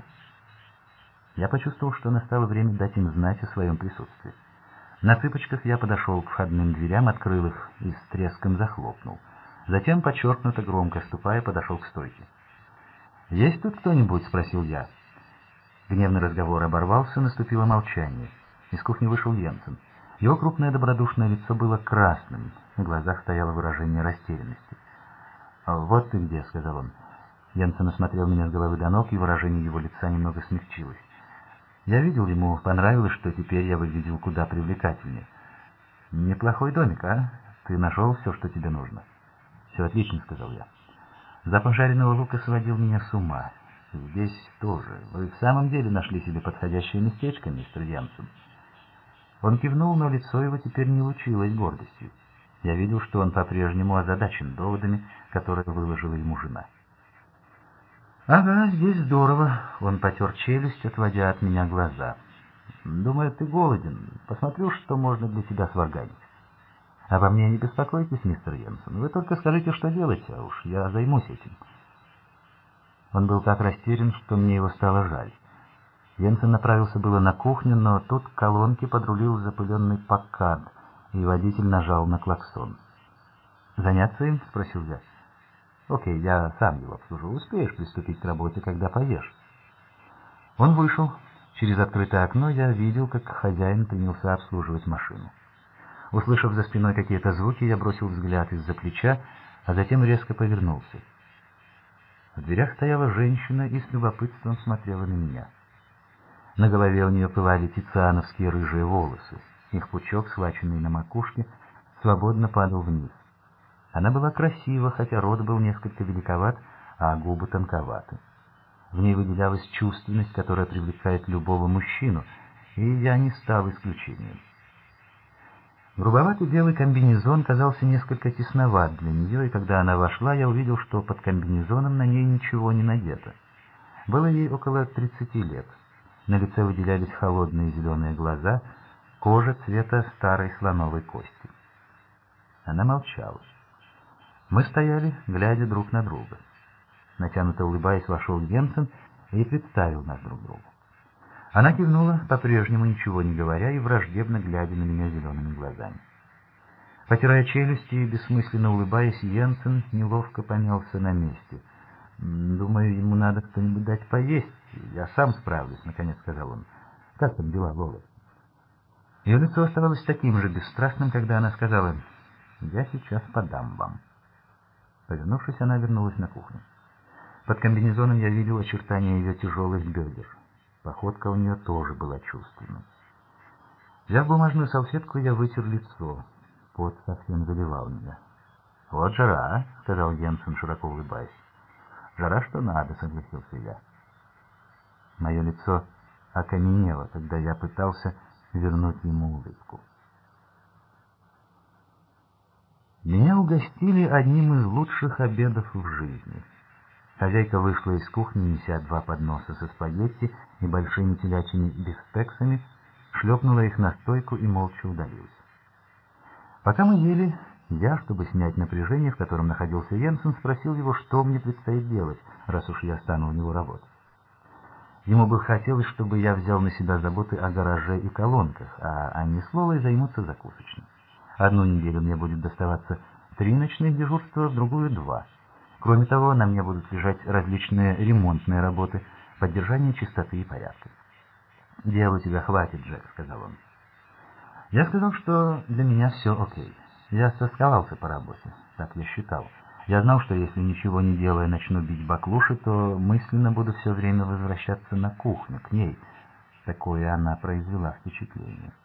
S1: Я почувствовал, что настало время дать им знать о своем присутствии. На цыпочках я подошел к входным дверям, открыл их и с треском захлопнул. Затем, подчеркнуто громко ступая, подошел к стойке. «Есть тут кто-нибудь?» — спросил я. Гневный разговор оборвался, наступило молчание. Из кухни вышел Йенсен. Его крупное добродушное лицо было красным, на глазах стояло выражение растерянности. «Вот ты где», — сказал он. Йенсен осмотрел меня с головы до ног, и выражение его лица немного смягчилось. Я видел, ему понравилось, что теперь я выглядел куда привлекательнее. «Неплохой домик, а? Ты нашел все, что тебе нужно?» «Все отлично», — сказал я. Запах жареного лука сводил меня с ума. «Здесь тоже. Вы в самом деле нашли себе подходящее местечко, мистер Йенсен?» Он кивнул, но лицо его теперь не лучилось гордостью. Я видел, что он по-прежнему озадачен доводами, которые выложила ему жена. «Ага, здесь здорово», — он потер челюсть, отводя от меня глаза. «Думаю, ты голоден. Посмотрю, что можно для тебя сварганить. Обо мне не беспокойтесь, мистер Йенсен. Вы только скажите, что делать, а уж я займусь этим». Он был так растерян, что мне его стало жаль. Йенсен направился было на кухню, но тут к колонке подрулил запыленный Паккард, и водитель нажал на клаксон. «Заняться им?» — спросил я. «Окей, я сам его обслужу. Успеешь приступить к работе, когда поешь». Он вышел. Через открытое окно я видел, как хозяин принялся обслуживать машину. Услышав за спиной какие-то звуки, я бросил взгляд из-за плеча, а затем резко повернулся. В дверях стояла женщина и с любопытством смотрела на меня. На голове у нее пылали тициановские рыжие волосы. Их пучок, схваченный на макушке, свободно падал вниз. Она была красива, хотя рот был несколько великоват, а губы тонковаты. В ней выделялась чувственность, которая привлекает любого мужчину, и я не стал исключением. Грубоватый белый комбинезон казался несколько тесноват для нее, и когда она вошла, я увидел, что под комбинезоном на ней ничего не надето. Было ей около 30 лет. На лице выделялись холодные зеленые глаза, кожа цвета старой слоновой кости. Она молчала. Мы стояли, глядя друг на друга. Натянуто улыбаясь, вошел Йенсен и представил нас друг другу. Она кивнула, по-прежнему ничего не говоря и враждебно глядя на меня зелеными глазами. Потирая челюсти и бессмысленно улыбаясь, Йенсен неловко помялся на месте. «Думаю, ему надо что-нибудь дать поесть. Я сам справлюсь», — наконец сказал он. «Как там дела, Лола?» Ее лицо оставалось таким же бесстрастным, когда она сказала: «Я сейчас подам вам». Повернувшись, она вернулась на кухню. Под комбинезоном я видел очертания ее тяжелых бедер. Походка у нее тоже была чувственной. Взяв бумажную салфетку, я вытер лицо. Пот совсем заливал меня. «Вот жара», — сказал Йенсен, широко улыбаясь. «Жара, что надо», — согласился я. Мое лицо окаменело, когда я пытался вернуть ему улыбку. Меня угостили одним из лучших обедов в жизни. Хозяйка вышла из кухни, неся 2 подноса со спагетти и большими телячьими бифстексами, шлепнула их на стойку и молча удалилась. Пока мы ели, я, чтобы снять напряжение, в котором находился Йенсен, спросил его, что мне предстоит делать, раз уж я стану у него работать. Ему бы хотелось, чтобы я взял на себя заботы о гараже и колонках, а они с Лолой займутся закусочной. Одну неделю мне будет доставаться 3 ночных дежурства, в другую 2. Кроме того, на мне будут лежать различные ремонтные работы, поддержание чистоты и порядка. «Дел у тебя хватит, Джек», — сказал он. Я сказал, что для меня все окей. Я состыковался по работе, так я считал. Я знал, что если ничего не делая начну бить баклуши, то мысленно буду все время возвращаться на кухню, к ней. Такое она произвела впечатление.